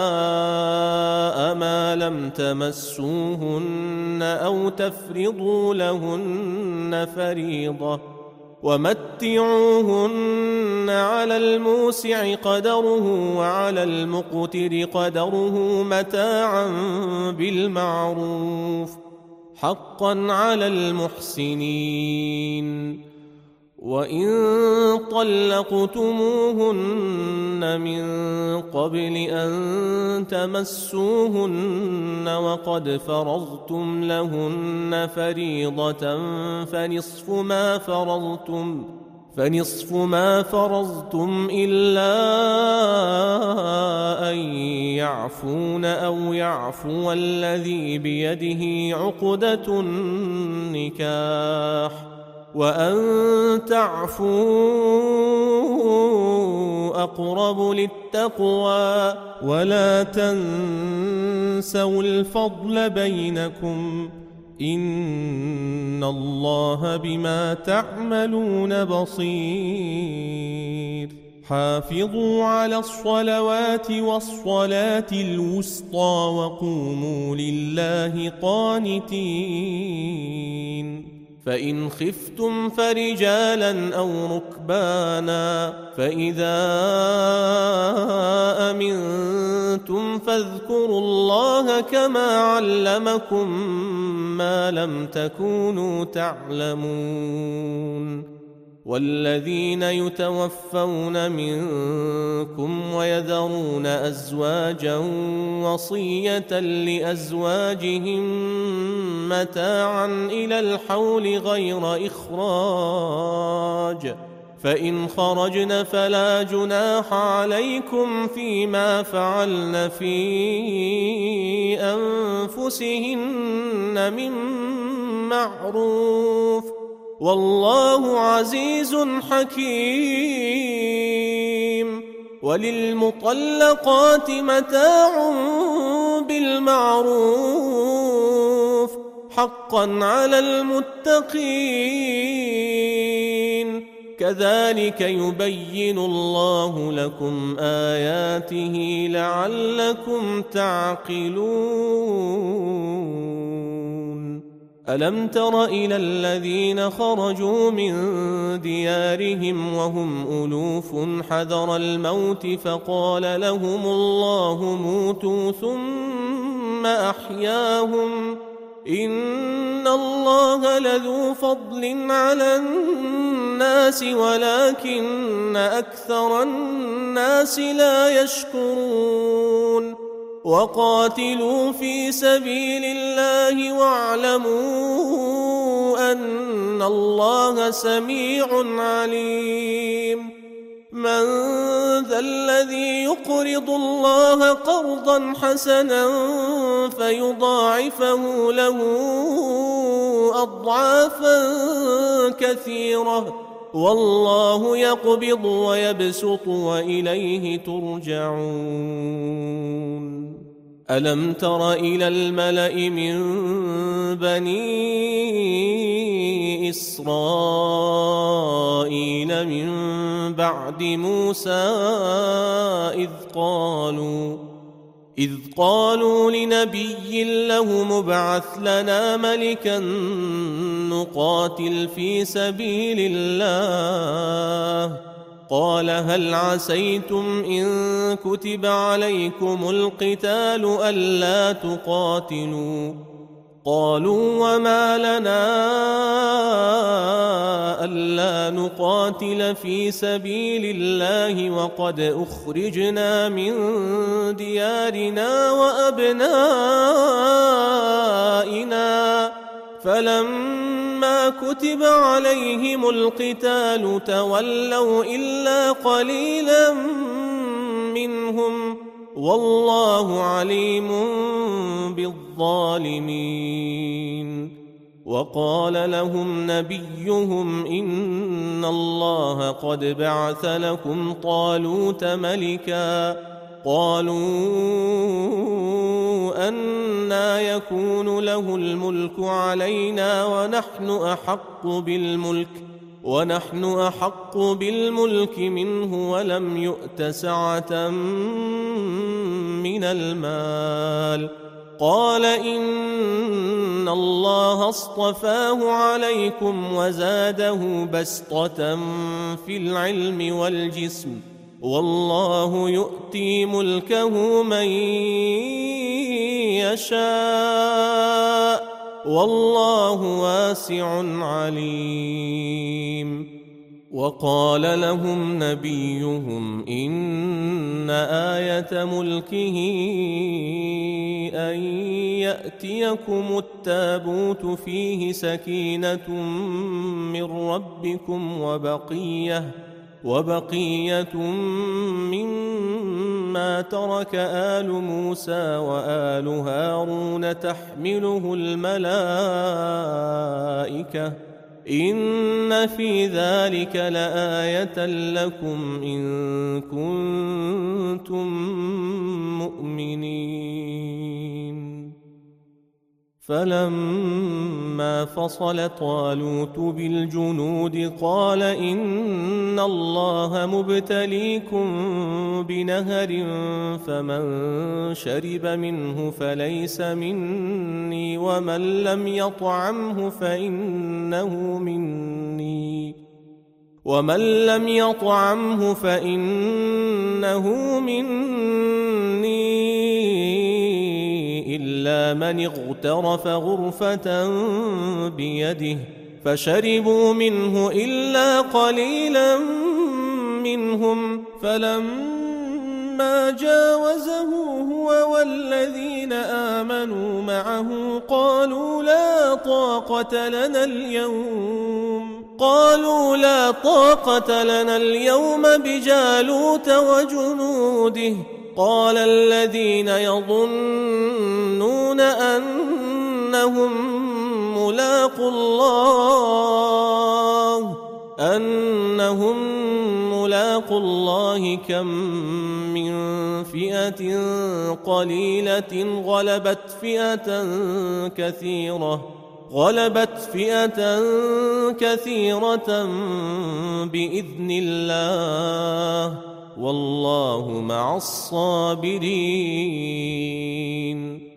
S1: ما لم تمسوهن أو تفرضوا لهن فريضة، ومتعوهن على الموسع قدره وعلى المقتر قدره متاعا بالمعروف، حقا على المحسنين. وإن طلقتموهن من قبل أن تمسوهن وقد فرضتم لهن فريضة فنصف ما فرضتم إلا أن يعفون أو يعفو الذي بيده عقدة النكاح، وأن تعفوا أقرب للتقوى، ولا تنسوا الفضل بينكم، إن الله بما تعملون بصير. حافظوا على الصلوات والصلاة الوسطى وقوموا لله قانتين. فإن خفتم فرجالا أو ركبانا فإذا أمنتم فاذكروا الله كما علمكم ما لم تكونوا تعلمون والذين يتوفون منكم ويذرون أزواجا وصية لأزواجهم متاعا إلى الحول غير إخراج فإن خرجن فلا جناح عليكم فيما فعلن في أنفسهن من معروف والله عزيز حكيم وللمطلقات متاع بالمعروف حقا على المتقين كذلك يبين الله لكم آياته لعلكم تعقلون ألم تر إلى الذين خرجوا من ديارهم وهم ألوف حذر الموت فقال لهم الله موتوا ثم أحياهم إن الله لذو فضل على الناس ولكن أكثر الناس لا يشكرون وقاتلوا في سبيل الله واعلموا أن الله سميع عليم من ذا الذي يقرض الله قرضا حسنا فيضاعفه له أضعافا كثيرة والله يقبض ويبسط وإليه ترجعون ألم تر إلى الملأ من بني إسرائيل من بعد موسى إذ قالوا لنبي له مبعث لنا ملكا نقاتل في سبيل الله قال هل عسيتم إن كتب عليكم القتال ألا تقاتلوا قالوا وما لنا ألا نقاتل في سبيل الله وقد أخرجنا من ديارنا وأبنائنا فلما كتب عليهم القتال تولوا إلا قليلا منهم والله عليم بالظالمين وقال لهم نبيهم إن الله قد بعث لكم طالوت ملكا قالوا أنى يكون له الملك علينا ونحن أحق بالملك منه ولم يؤت سعة من المال قال إن الله اصطفاه عليكم وزاده بسطة في العلم والجسم والله يؤتي ملكه من يشاء والله واسع عليم وقال لهم نبيهم إن آية ملكه أن يأتيكم التابوت فيه سكينة من ربكم وبقية مما ترك آل موسى وآل هارون تحمله الملائكة إن في ذلك لآية لكم إن كنتم مؤمنين فلما فصل طالوت بالجنود قال إن الله مبتليكم بنهر فمن شرب منه فليس مني ومن لم يطعمه فإنه مني إلا من اغترف غرفة بيده فشربوا منه إلا قليلا منهم فلما جاوزه هو والذين آمنوا معه قالوا لا طاقة لنا اليوم بجالوت وجنوده قال الذين يظنون أنهم ملاقو الله كم من فئة قليلة غلبت فئة كثيرة بإذن الله والله مع الصابرين.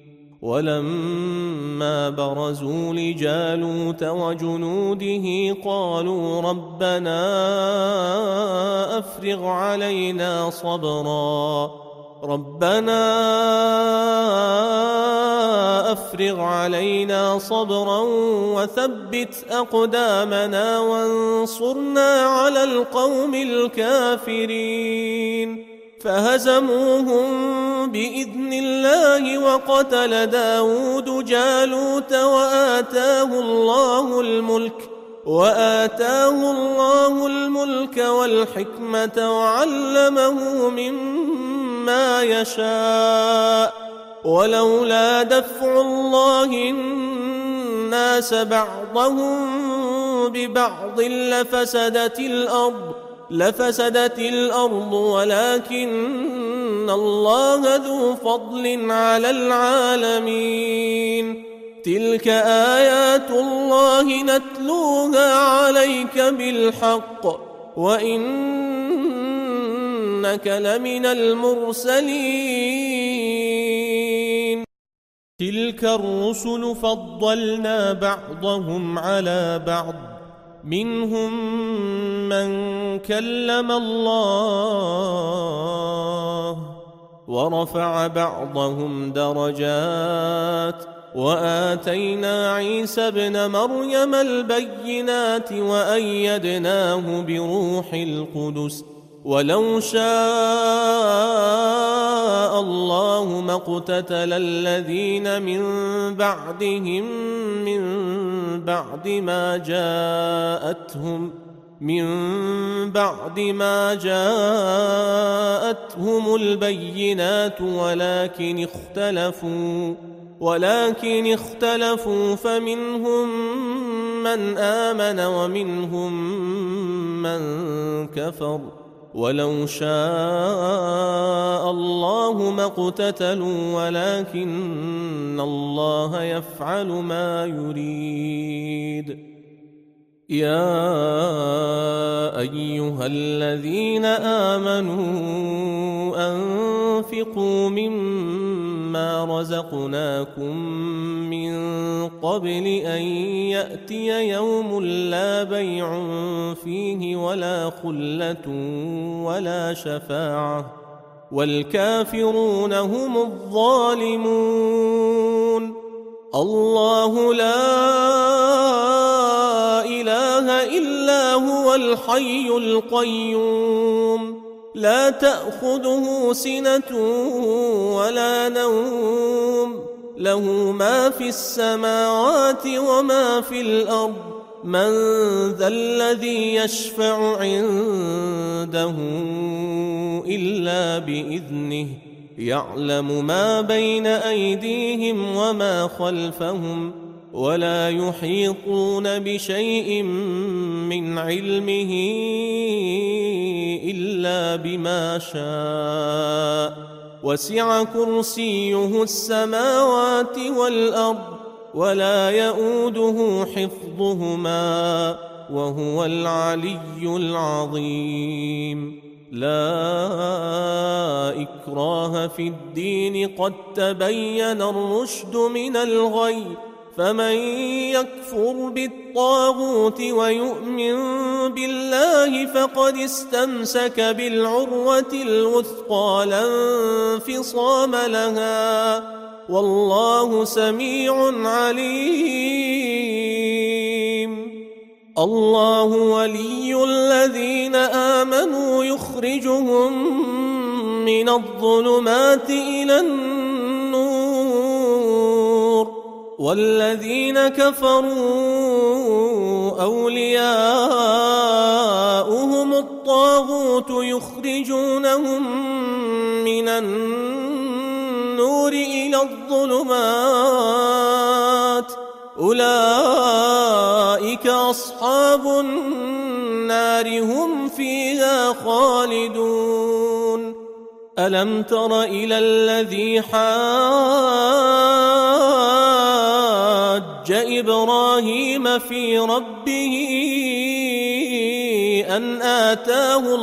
S1: ولما برزوا لجالوت وجنوده قالوا ربنا أفرغ علينا صبرا وثبت أقدامنا وانصرنا على القوم الكافرين. فهزموهم بإذن الله وقتل داود جالوت وآتاه الله الملك والحكمة وعلمه مما يشاء ولولا دفع الله الناس بعضهم ببعض لفسدت الأرض ولكن الله ذو فضل على العالمين. تلك آيات الله نتلوها عليك بالحق وإنك لمن المرسلين. تلك الرسل فضلنا بعضهم على بعض منهم من كلم الله ورفع بعضهم درجات وآتينا عيسى ابن مريم البينات وأيدناه بروح القدس ولو شاء الله ما اقتتل الذين من بعد ما جاءتهم البينات ولكن اختلفوا فمنهم من آمن ومنهم من كفر ولو شاء الله ما اقتتلوا ولكن الله يفعل ما يريد. يا أيها الذين آمنوا أنفقوا مما رزقناكم من قبل أن يأتي يوم لا بيع فيه ولا خلة ولا شفاعة والكافرون هم الظالمون. الله لا إله إلا هو الحي القيوم لا تأخذه سنة ولا نوم له ما في السماوات وما في الأرض من ذا الذي يشفع عنده إلا بإذنه يعلم ما بين أيديهم وما خلفهم ولا يحيطون بشيء من علمه إلا بما شاء وسع كرسيه السماوات والأرض ولا يؤوده حفظهما وهو العلي العظيم. لا إكراه في الدين قد تبين الرشد من الغي، فمن يكفر بالطاغوت ويؤمن بالله فقد استمسك بالعروة الوثقى لا انفصام لها، والله سميع عليم. الله ولي الذين آمنوا يخرجهم من الظلمات إلى النور، والذين كفروا أولياؤهم الطاغوت يخرجونهم من النور إلى الظلمات، أولئك أصحاب النار هم فيها خالدون. ألم تر إلى الذي حاج إبراهيم في ربه أن آتاه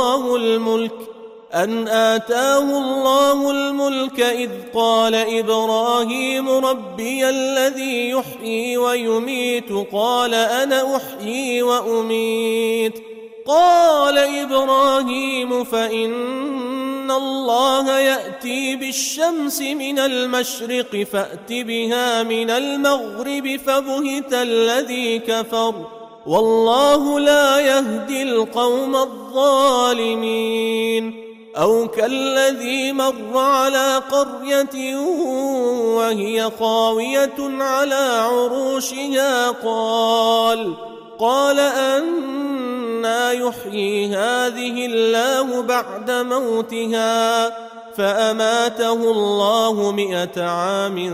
S1: الله الملك إذ قال إبراهيم ربي الذي يحيي ويميت قال أنا أحيي وأميت، قال إبراهيم فإن الله يأتي بالشمس من المشرق فأت بها من المغرب فبهت الذي كفر، والله لا يهدي القوم الظالمين. أو كالذي مر على قرية وهي خاوية على عروشها قال أنى يحيي هذه الله بعد موتها، فأماته الله 100 عام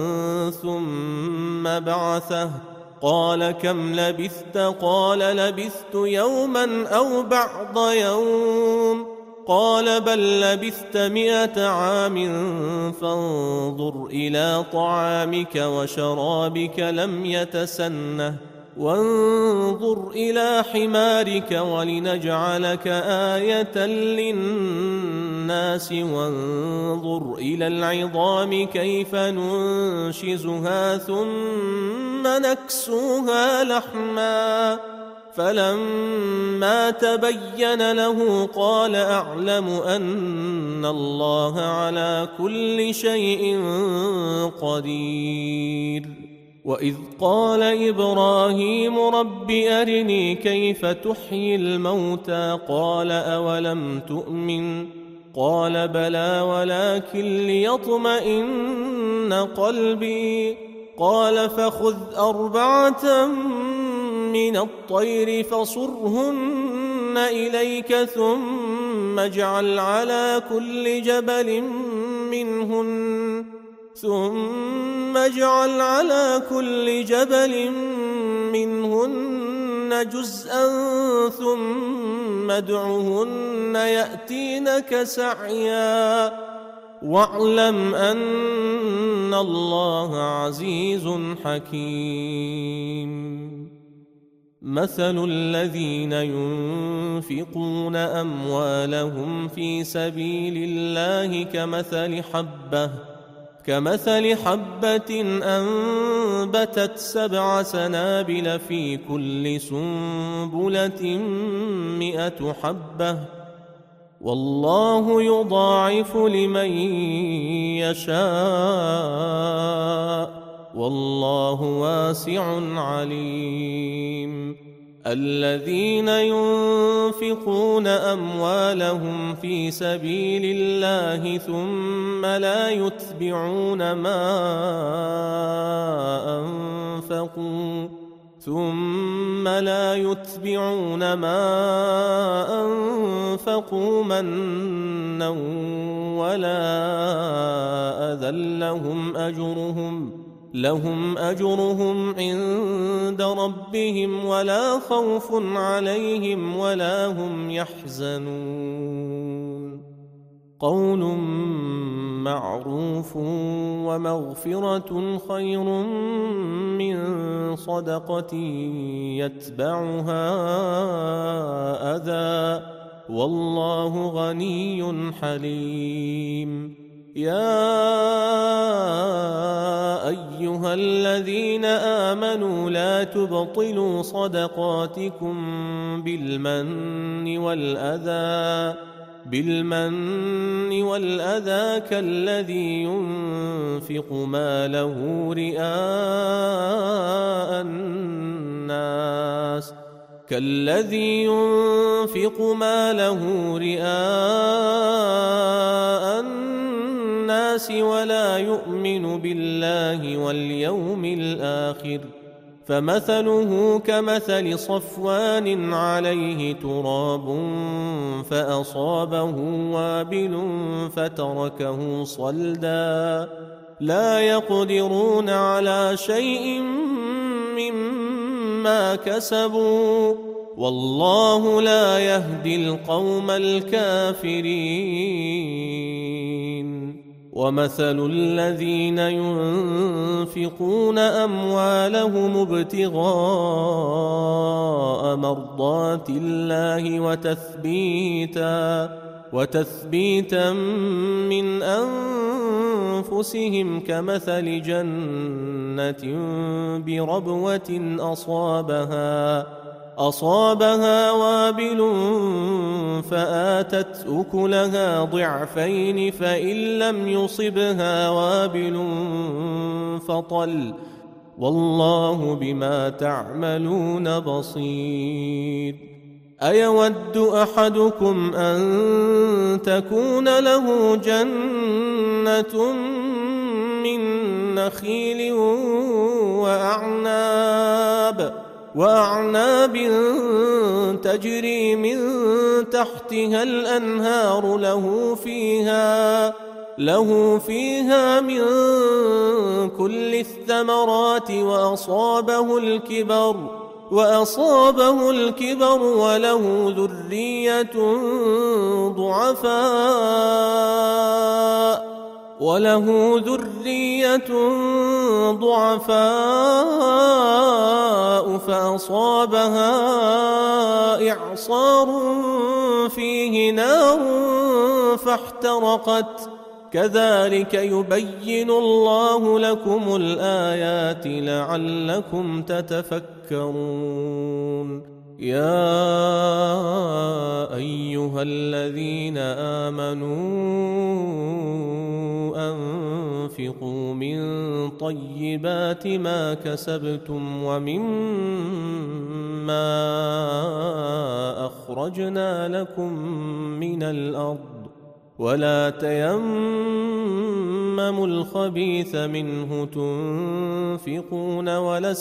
S1: ثم بعثه، قال كم لبثت؟ قال لبثت يوما أو بعض يوم، قال بل لبثت 100 عام فانظر إلى طعامك وشرابك لم يتسنه، وانظر إلى حمارك ولنجعلك آية للناس، وانظر إلى العظام كيف ننشزها ثم نكسوها لحما، فلما تبين له قال أعلم أن الله على كل شيء قدير. وإذ قال إبراهيم رب أرني كيف تحيي الموتى قال أولم تؤمن قال بلى ولكن ليطمئن قلبي، قال فخذ 4 من الطير فصرهن إليك ثم اجعل على كل جبل منهن جزءا ثم ادعهن يأتينك سعيا، واعلم أن الله عزيز حكيم. مثل الذين ينفقون أموالهم في سبيل الله كمثل حبة أنبتت 7 سنابل في كل سنبلة 100 حبة، والله يضاعف لمن يشاء والله واسع عليم. الذين ينفقون أموالهم في سبيل الله ثم لا يتبعون ما أنفقوا منا ولا أذى لهم أجرهم عند ربهم ولا خوف عليهم ولا هم يحزنون. قول معروف ومغفرة خير من صدقة يتبعها أذى والله غني حليم. يا أيها الذين آمنوا لا تبطلوا صدقاتكم بالمن والأذى كالذي ينفق ماله رئاء الناس ولا يؤمن بالله واليوم الآخر فمثله كمثل صفوان عليه تراب فأصابه وابل فتركه صلدا لا يقدرون على شيء مما كسبوا والله لا يهدي القوم الكافرين. ومثل الذين ينفقون أموالهم ابتغاء مرضات الله وتثبيتا من أنفسهم كمثل جنة بربوة أصابها وابل فآتت أكلها ضعفين فإن لم يصبها وابل فطل والله بما تعملون بصير. أيود أحدكم أن تكون له جنة من نخيل وأعناب تجري من تحتها الأنهار له فيها من كل الثمرات وأصابه الكبر وله ذرية ضعفاء فأصابها إعصار فيه نار فاحترقت كذلك يبين الله لكم الآيات لعلكم تتفكرون. يا أيها الذين آمنوا أنفقوا من طيبات ما كسبتم ومما أخرجنا لكم من الأرض ولا تيمموا الخبيث منه تنفقون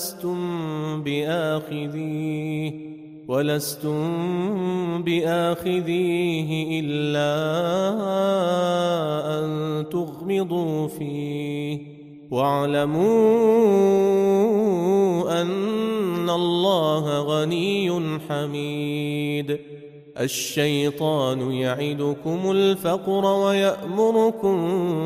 S1: ولستم بآخذيه إلا أن تغمضوا فيه واعلموا أن الله غني حميد. الشيطان يعدكم الفقر ويأمركم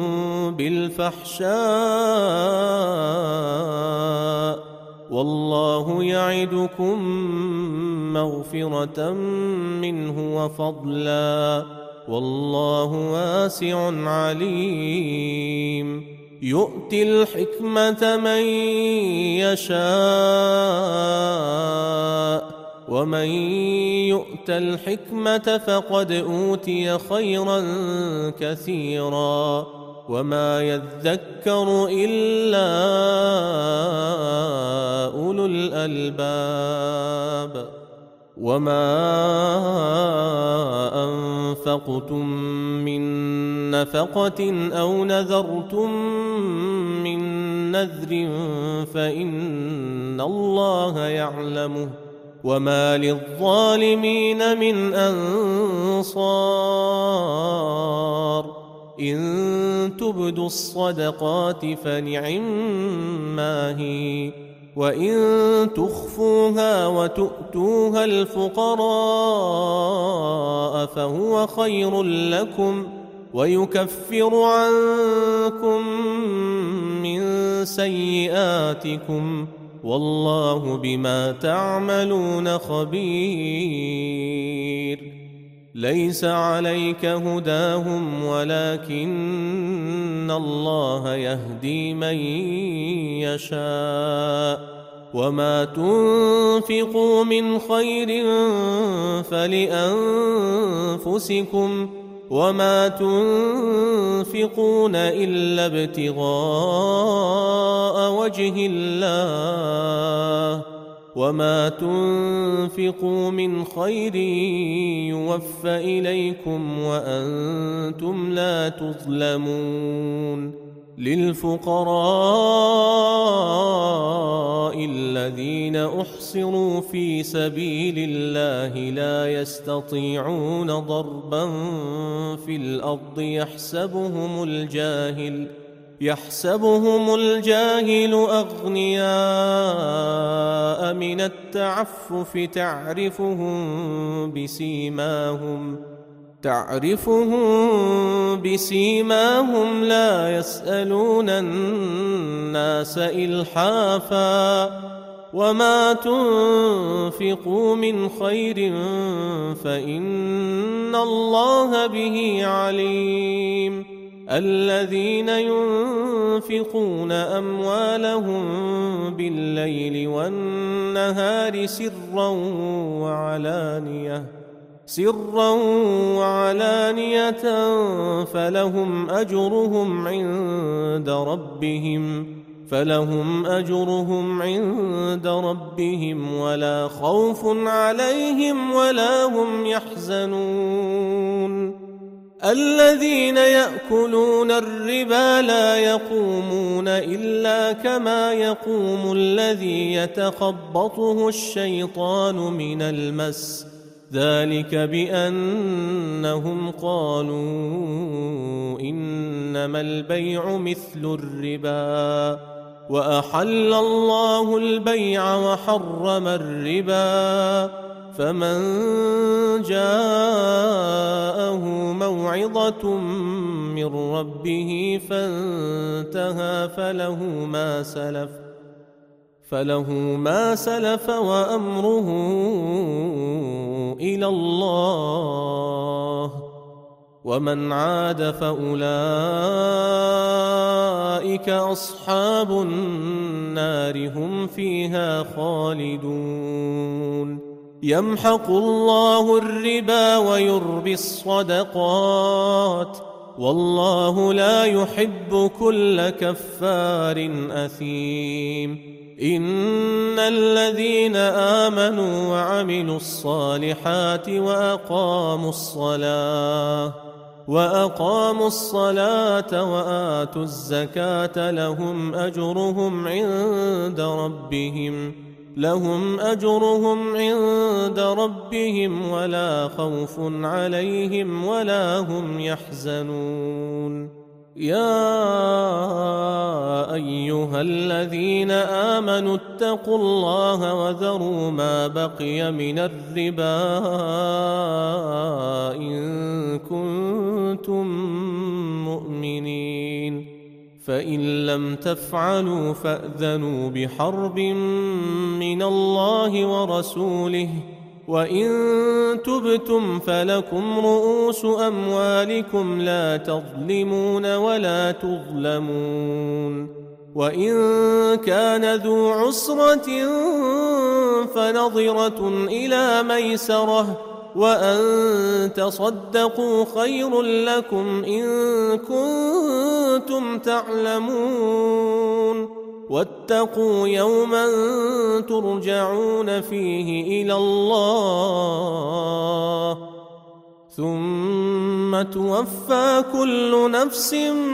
S1: بالفحشاء والله يعدكم مغفرة منه وفضلا والله واسع عليم. يؤتي الحكمة من يشاء ومن يؤت الحكمة فقد أوتي خيرا كثيرا وما يذكر إلا أولو الألباب. وما أنفقتم من نفقة أو نذرتم من نذر فإن الله يعلمه وما للظالمين من أنصار. إن تبدوا الصدقات فنعما هي وإن تخفوها وتؤتوها الفقراء فهو خير لكم ويكفر عنكم من سيئاتكم والله بما تعملون خبير. ليس عليك هداهم ولكن الله يهدي من يشاء وما تنفقوا من خير فلأنفسكم وما تنفقون إلا ابتغاء وجه الله وما تنفقوا من خير يوفى إليكم وأنتم لا تظلمون. للفقراء الذين أحصروا في سبيل الله لا يستطيعون ضربا في الأرض يحسبهم الجاهل أغنياء من التعفف تعرفهم بسيماهم لا يسألون الناس إلحافا وما تنفقوا من خير فإن الله به عليم. الذين ينفقون أموالهم بالليل والنهار سرا وعلانية فلهم أجرهم عند ربهم ولا خوف عليهم ولا هم يحزنون. الذين يأكلون الربا لا يقومون إلا كما يقوم الذي يتخبطه الشيطان من المس ذلك بأنهم قالوا إنما البيع مثل الربا وأحل الله البيع وحرم الربا فمن جاءه موعظة من ربه فانتهى فله ما سلف وأمره إلى الله ومن عاد فأولئك أصحاب النار هم فيها خالدون. يمحق الله الربا ويربي الصدقات والله لا يحب كل كفار أثيم. إن الذين آمنوا وعملوا الصالحات وأقاموا الصلاة وآتوا الزكاة لهم أجرهم عند ربهم ولا خوف عليهم ولا هم يحزنون. يا أيها الذين آمنوا اتقوا الله وذروا ما بقي من الربا إن كنتم مؤمنين فإن لم تفعلوا فأذنوا بحرب من الله ورسوله وإن تبتم فلكم رؤوس أموالكم لا تظلمون ولا تظلمون. وإن كان ذو عسرة فنظرة إلى ميسرة وأن تصدقوا خير لكم إن كنتم تعلمون. واتقوا يوما ترجعون فيه إلى الله ثم توفى كل نفس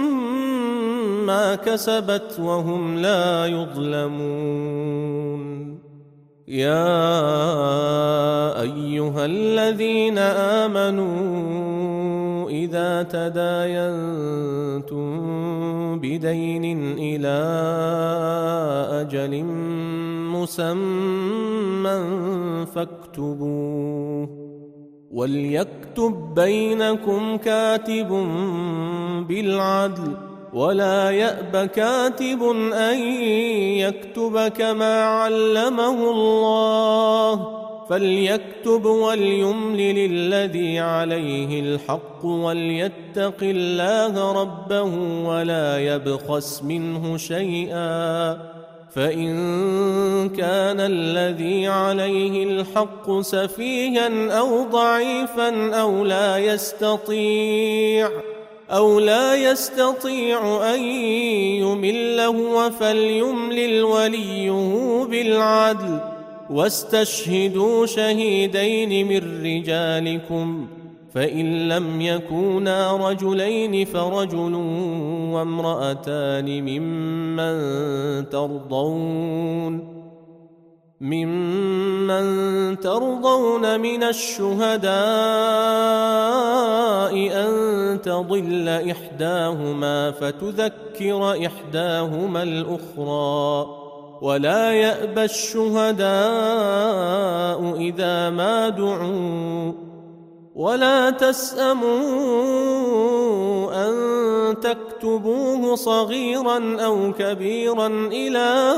S1: ما كسبت وهم لا يظلمون. يا أيها الذين آمنوا إذا تداينتم بدين إلى أجل مسمى فاكتبوه وليكتب بينكم كاتب بالعدل ولا يأب كاتب أن يكتب كما علمه الله فليكتب وليملل الذي عليه الحق وليتق الله ربه ولا يبخس منه شيئا فإن كان الذي عليه الحق سفيها أو ضعيفا أو لا يستطيع أن يمل هو فليملل وليه بالعدل واستشهدوا شهيدين من رجالكم فإن لم يكونا رجلين فرجل وامرأتان ممن ترضون من الشهداء أن تضل إحداهما فتذكر إحداهما الأخرى ولا يأبى الشهداء إذا ما دعوا ولا تسأموا أن تكتبوه صغيرا أو كبيرا إلى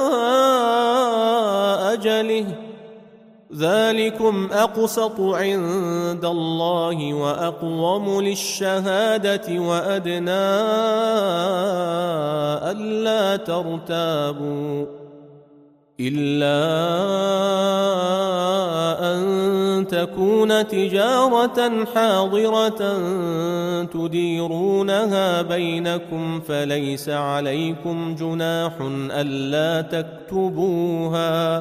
S1: أجله ذلكم أقسط عند الله وأقوم للشهادة وأدنى ألا ترتابوا إلا أن تكون تجارة حاضرة تديرونها بينكم فليس عليكم جناح ألا تكتبوها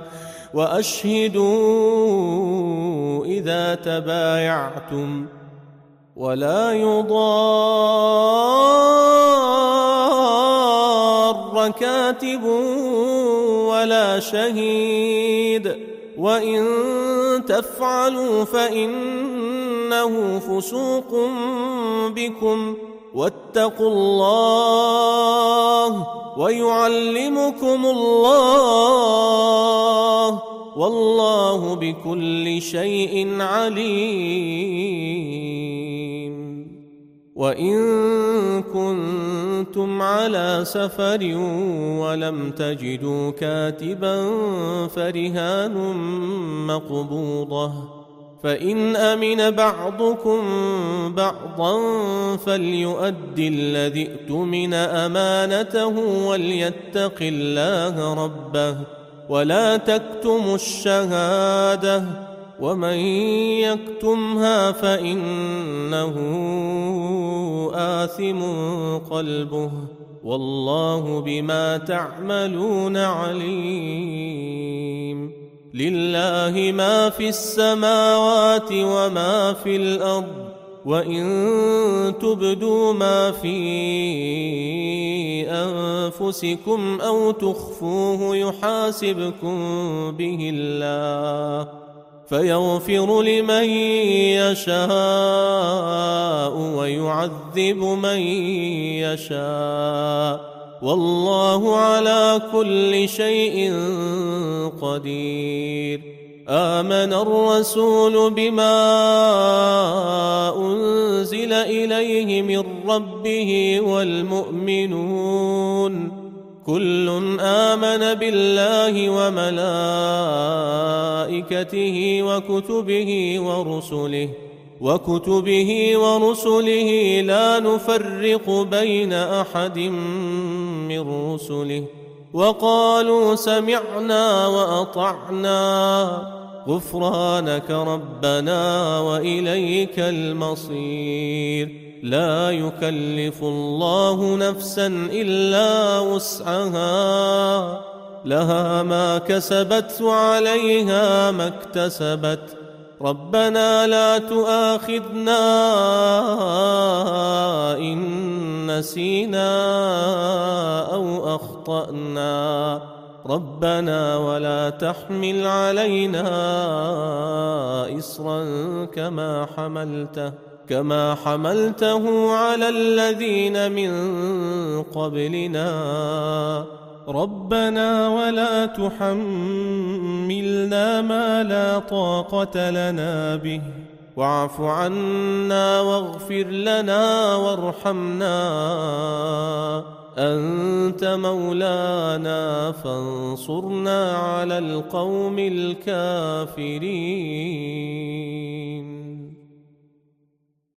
S1: وأشهدوا إذا تبايعتم ولا يضار كاتب ولا شهيد وإن تفعلوا فإنه فسوق بكم واتقوا الله ويعلمكم الله والله بكل شيء عليم وإن كنتم على سفر ولم تجدوا كاتبا فرهان مقبوضة فإن أمن بعضكم بعضا فليؤدي الذي ائتمن أمانته وليتق الله ربه ولا تكتموا الشهادة ومن يكتمها فإنه آثم قلبه والله بما تعملون عليم لله ما في السماوات وما في الأرض وإن تبدوا ما في أنفسكم أو تخفوه يحاسبكم به الله فيغفر لمن يشاء ويعذب من يشاء والله على كل شيء قدير آمن الرسول بما أنزل إليه من ربه والمؤمنون كل آمن بالله وملائكته وكتبه ورسله لا نفرق بين أحد من رسله وقالوا سمعنا وأطعنا غفرانك ربنا وإليك المصير لا يكلف الله نفسا إلا وسعها لها ما كسبت وعليها ما اكتسبت ربنا لا تؤاخذنا إن نسينا أو أخطأنا ربنا ولا تحمل علينا إصرا كما حملته على الذين من قبلنا ربنا ولا تحملنا ما لا طاقة لنا به واعف عنا واغفر لنا وارحمنا، أنت مولانا فانصرنا على القوم الكافرين.